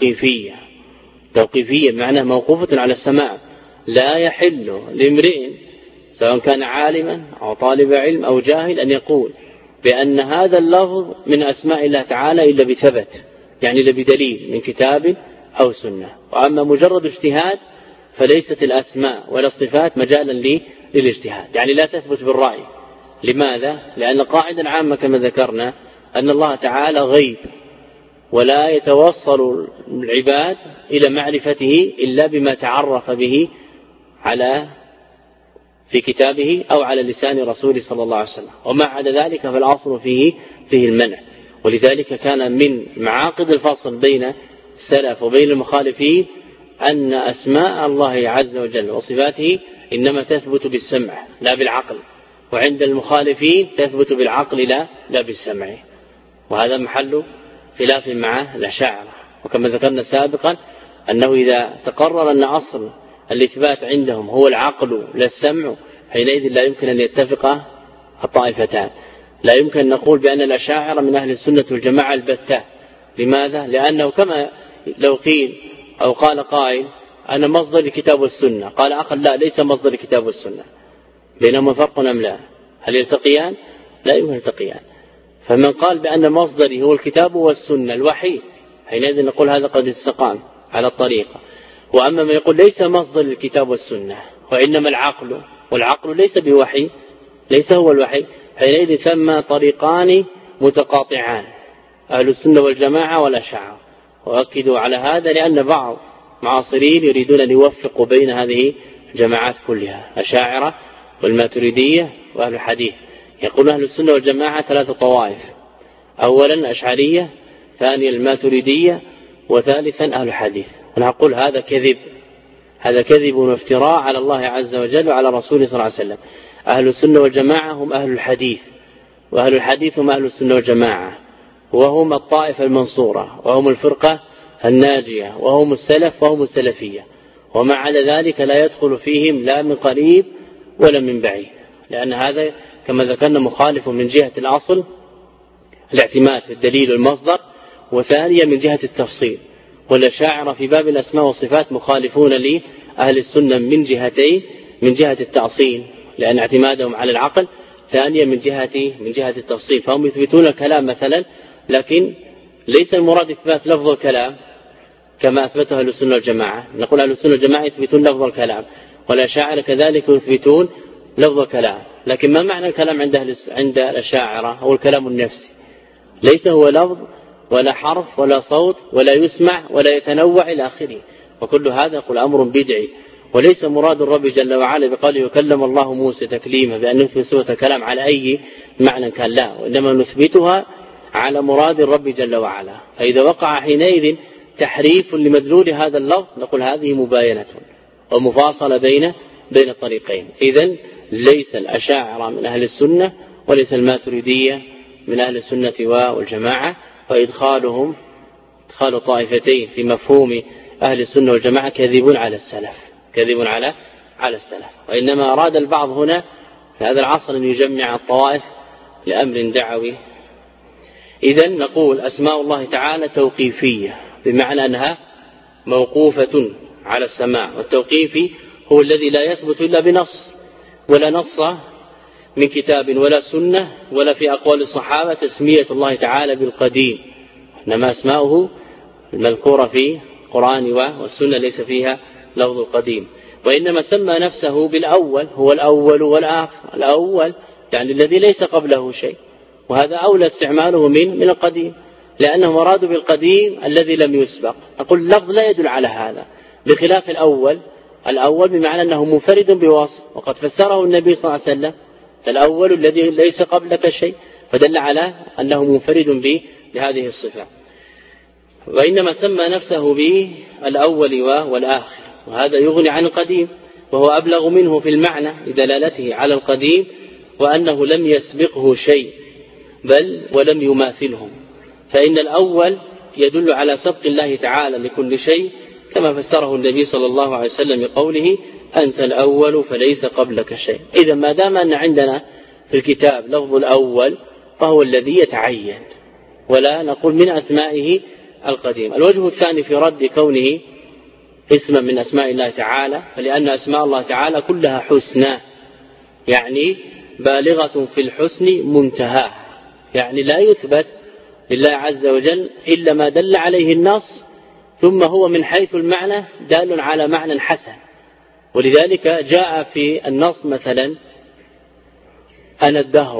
توقيفية معناه موقوفة على السماء، لا يحل لامرئ سواء كان عالما أو طالب علم أو جاهل أن يقول بأن هذا اللفظ من أسماء الله تعالى إلا بثبت، يعني إلا بدليل من كتاب أو سنة. وأما مجرد اجتهاد فليست الأسماء ولا الصفات مجالا للاجتهاد، يعني لا تثبت بالرأي. لماذا؟ لأن قاعدة عامة كما ذكرنا أن الله تعالى غيب، ولا يتوصل العباد إلى معرفته إلا بما تعرف به في كتابه أو على لسان رسوله صلى الله عليه وسلم، وما عدا ذلك فالأصل فيه المنع. ولذلك كان من معاقد الفصل بين السلف وبين المخالفين أن أسماء الله عز وجل وصفاته إنما تثبت بالسمع لا بالعقل، وعند المخالفين تثبت بالعقل لا بالسمع، وهذا محل خلاف مع الأشاعرة. وكما ذكرنا سابقا أنه إذا تقرر أن أصل الإثبات عندهم هو العقل لا السمع، حينئذ لا يمكن أن يتفق الطائفتان. لا يمكن أن نقول بأن الأشاعرة من أهل السنة والجماعة البتة. لماذا؟ لأنه كما لو قيل أو قال قائل أنا مصدر الكتاب والسنة، قال آخر لا ليس مصدر الكتاب والسنة، بينهما فرق أم لا؟ هل يلتقيان؟ لا يمكن يلتقيان. فمن قال بأن مصدري هو الكتاب والسنة الوحي حينئذ نقول هذا قد استقام على الطريقة. وأما من يقول ليس مصدر الكتاب والسنة وإنما العقل، والعقل ليس بوحي، ليس هو الوحي، حينئذ ثم طريقان متقاطعان، أهل السنة والجماعة والأشاعرة. وأكدوا على هذا لأن بعض معاصرين يريدون أن يوفقوا بين هذه الجماعات كلها، أشاعرة والماتريدية وأهل الحديث. يقول أهل السنة والجماعة 3 طوائف، أولا أشعرية، ثانيا الماتريدية، وثالثا أهل الحديث. ونقول هذا كذب، هذا كذب وافتراء على الله عز وجل وعلى رسوله صلى الله عليه وسلم. أهل السنة والجماعة هم أهل الحديث، وأهل الحديث هم أهل السنة والجماعة، وهم الطائفة المنصورة، وهم الفرقة الناجية، وهم السلف وهم السلفية. وما على ذلك لا يدخل فيهم لا من قريب ولا من بعيد، لأن هذا كما ذكرنا مخالف من جهة الأصل الاعتماد في الدليل والمصدر، وثانيا من جهة التفصيل. والأشاعرة في باب الأسماء والصفات مخالفون لأهل السنة من جهتين، من جهة التأصيل لأن اعتمادهم على العقل، ثانيا من جهة التفصيل. فهم يثبتون الكلام مثلا، لكن ليس المراد إثبات لفظ الكلام كما أثبته أهل السنة والجماعة. نقول أهل السنة والجماعة يثبتون لفظ الكلام، والأشاعرة كذلك يثبتون لفظ الكلام. لكن ما معنى الكلام عند الأشاعرة؟ هو الكلام النفسي، ليس هو لفظ ولا حرف ولا صوت ولا يسمع ولا يتنوع إلى آخره. وكل هذا يقول أمر بدعي، وليس مراد الرب جل وعلا بقوله يكلم الله موسى تكليما بأن نثبت صفة الكلام على أي معنى كان، لا، وإنما نثبتها على مراد الرب جل وعلا. فإذا وقع حينئذ تحريف لمدلول هذا اللفظ نقول هذه مباينة ومفاصلة بين الطريقين. إذن ليس الأشاعرة من أهل السنة، وليس الماتريدية من أهل السنة والجماعة. وإدخال طائفتين في مفهوم أهل السنة والجماعة كذب على السلف، كذب على السلف. وإنما أراد البعض هنا في هذا العصر أن يجمع الطوائف لأمر دعوي. إذن نقول أسماء الله تعالى توقيفية، بمعنى أنها موقوفة على السماع، والتوقيفي هو الذي لا يثبت إلا بنص، ولا نص من كتاب ولا سنة ولا في أقوال الصحابة تسمية الله تعالى بالقديم، إنما أسماؤه المذكورة في القرآن والسنة ليس فيها لفظ القديم. وإنما سمى نفسه بالأول، هو الأول والآخر، الأول يعني الذي ليس قبله شيء، وهذا أولى استعماله من القديم، لأنهم أرادوا بالقديم الذي لم يسبق. أقول اللفظ لا يدل على هذا، بخلاف الأول بمعنى أنه منفرد بوصف، وقد فسره النبي صلى الله عليه وسلم الأول الذي ليس قبلك شيء، فدل على أنه منفرد بهذه الصفة. وإنما سمى نفسه بالأول والآخر، وهذا يغني عن القديم، وهو أبلغ منه في المعنى لدلالته على القديم، وأنه لم يسبقه شيء بل ولم يماثله. فإن الأول يدل على سبق الله تعالى لكل شيء، كما فسره النبي صلى الله عليه وسلم بقوله أنت الأول فليس قبلك شيء. إذا ما دام أن عندنا في الكتاب لفظ الأول فهو الذي يتعين، ولا نقول من أسمائه القديم. الوجه الثاني في رد كونه اسما من أسماء الله تعالى، فلأن أسماء الله تعالى كلها حسنى، يعني بالغة في الحسن منتهى، يعني لا يثبت لله عز وجل إلا ما دل عليه النص، ثم هو من حيث المعنى دال على معنى حسن. ولذلك جاء في النص مثلا أنا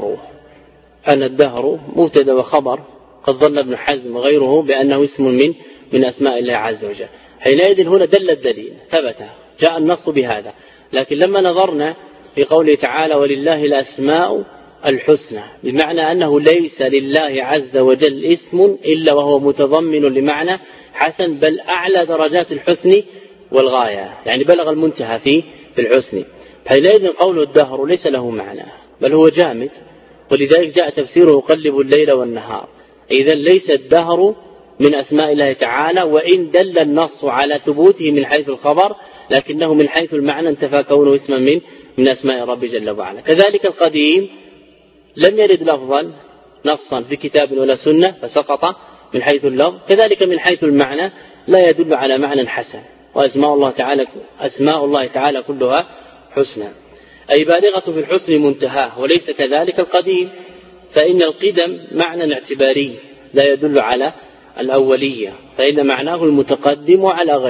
الدهر مبتدا وخبر، قد ظن ابن حزم وغيره بأنه اسم من أسماء الله عز وجل. حينئذ هنا دل الدليل، ثبت، جاء النص بهذا. لكن لما نظرنا في قوله تعالى ولله الأسماء الحسنى، بمعنى أنه ليس لله عز وجل اسم إلا وهو متضمن لمعنى حسن، بل أعلى درجات الحسن والغاية، يعني بلغ المنتهى في الحسن. حينئذ قول الدهر ليس له معنى بل هو جامد، ولذلك جاء تفسيره يقلب الليل والنهار. إذن ليس الدهر من أسماء الله تعالى، وإن دل النص على ثبوته من حيث الخبر، لكنه من حيث المعنى انتفى كونه اسما من أسماء رب جل وعلا. كذلك القديم لم يرد لفظا نصا في كتاب ولا سنة فسقط من حيث اللفظ، كذلك من حيث المعنى لا يدل على معنى حسن، أسماء الله تعالى كلها حسنى، أي بالغة في الحسن منتهاه. وليس كذلك القديم، فإن القدم معنى اعتباري لا يدل على الأولية، فإن معناه المتقدم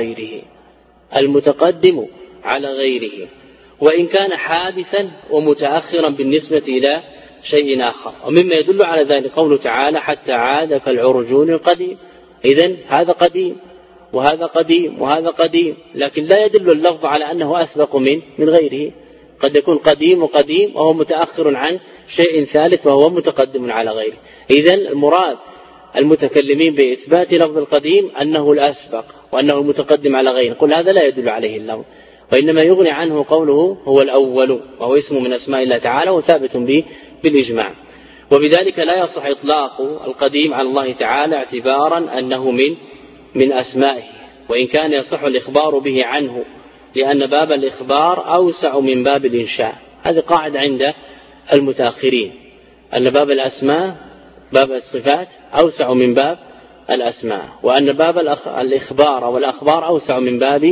على غيره، وإن كان حادثا ومتأخرا بالنسبة إلى شيء آخر. ومما يدل على ذلك قوله تعالى حتى عاد كالعرجون القديم. إذن هذا قديم وهذا قديم وهذا قديم، لكن لا يدل اللفظ على أنه أسبق من غيره. قد يكون قديم وقديم وهو متأخر عن شيء ثالث وهو متقدم على غيره. إذن المراد المتكلمين بإثبات لفظ القديم أنه الأسبق وأنه المتقدم على غيره، قل هذا لا يدل عليه اللفظ، وإنما يغني عنه قوله هو الأول، وهو اسم من أسماء الله تعالى وثابت به بالإجماع. وبذلك لا يصح إطلاق القديم على الله تعالى اعتبارا أنه من أسمائه، وإن كان يصح الإخبار به عنه، لأن باب الإخبار أوسع من باب الإنشاء. هذه قاعدة عند المتأخرين، أن باب الأسماء باب الصفات أوسع من باب الأسماء، وأن باب الإخبار والأخبار أوسع من باب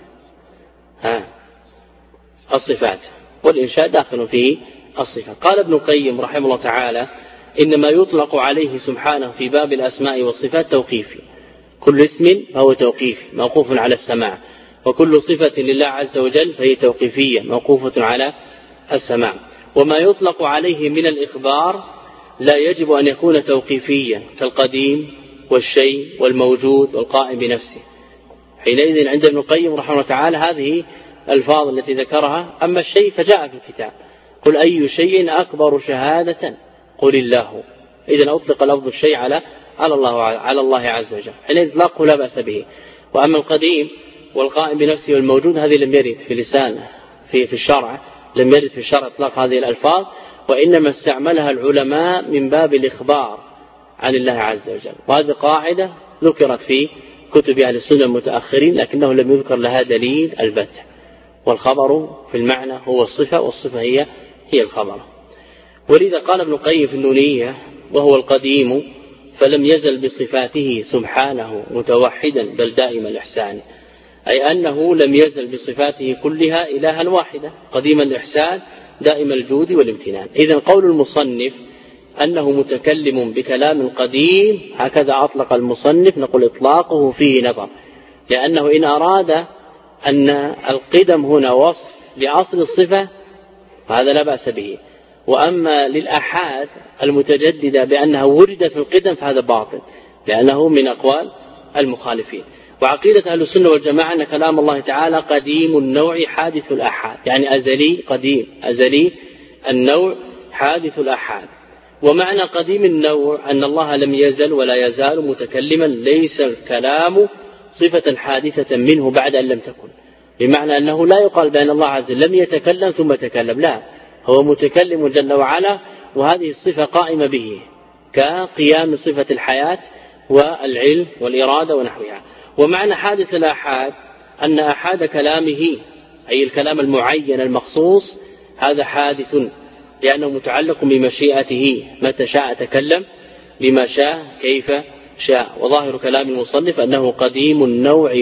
الصفات، والإنشاء داخل فيه الصفات. قال ابن القيم رحمه الله تعالى إنما يطلق عليه سبحانه في باب الأسماء والصفات توقيفي، كل اسم فهو توقيفي موقوف على السماع، وكل صفة لله عز وجل فهي توقيفية موقوفة على السماع. وما يطلق عليه من الإخبار لا يجب أن يكون توقيفيا كالقديم والشيء والموجود والقائم بنفسه. حينئذ عند ابن القيم رحمه الله تعالى هذه الألفاظ التي ذكرها. أما الشيء فجاء في الكتاب قل أي شيء أكبر شهادة قل الله. إذن أطلق لفظ الشيء على الله عز وجل، حينئذ إطلاقه لا بأس به. وأما القديم والقائم بنفسه والموجود هذه لم يرد في لسان في الشرع، لم يرد في الشرع إطلاق هذه الألفاظ، وإنما استعملها العلماء من باب الإخبار عن الله عز وجل. وهذه قاعدة ذكرت في كتب أهل السنة المتأخرين، لكنه لم يذكر لها دليل البتة. والخبر في المعنى هو الصفة، والصفة هي الخبر. ولذا قال ابن القيم في النونية وهو القديم فلم يزل بصفاته سبحانه متوحدا بل دائم الإحسان، أي أنه لم يزل بصفاته كلها إلها واحدة قديم الإحسان دائم الجود والامتنان. إذن قول المصنف أنه متكلم بكلام قديم هكذا أطلق المصنف، نقول إطلاقه فيه نظر، لأنه إن أراد أن القدم هنا وصف لأصل الصفة فهذا لا بأس به، وأما للآحاد المتجددة بأنها وردت في القدم فهذا باطل، لأنه من أقوال المخالفين. وعقيدة أهل السنة والجماعة أن كلام الله تعالى قديم النوع حادث الآحاد، يعني أزلي قديم، أزلي النوع حادث الآحاد. ومعنى قديم النوع أن الله لم يزل ولا يزال متكلما، ليس الكلام صفة حادثة منه بعد أن لم تكن، بمعنى أنه لا يقال بأن الله عز وجل لم يتكلم ثم تكلم، لا، هو متكلم جل وعلا، وهذه الصفة قائمة به كقيام صفة الحياة والعلم والإرادة ونحوها. ومعنى حادث الآحاد أن أحاد كلامه أي الكلام المعين المخصوص هذا حادث، لأنه متعلق بمشيئته، متى شاء تكلم بما شاء كيف شاء. وظاهر كلام المصنف أنه قديم النوع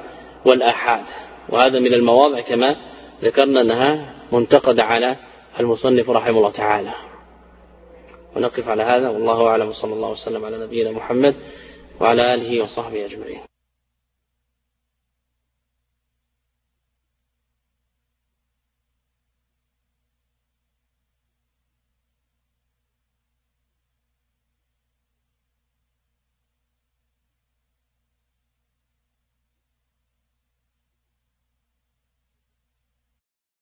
والآحاد، وهذا من المواضع كما ذكرنا أنها منتقدة على المصنف رحمه الله تعالى. ونقف على هذا، والله أعلم، صلى الله وسلم على نبينا محمد وعلى آله وصحبه أجمعين.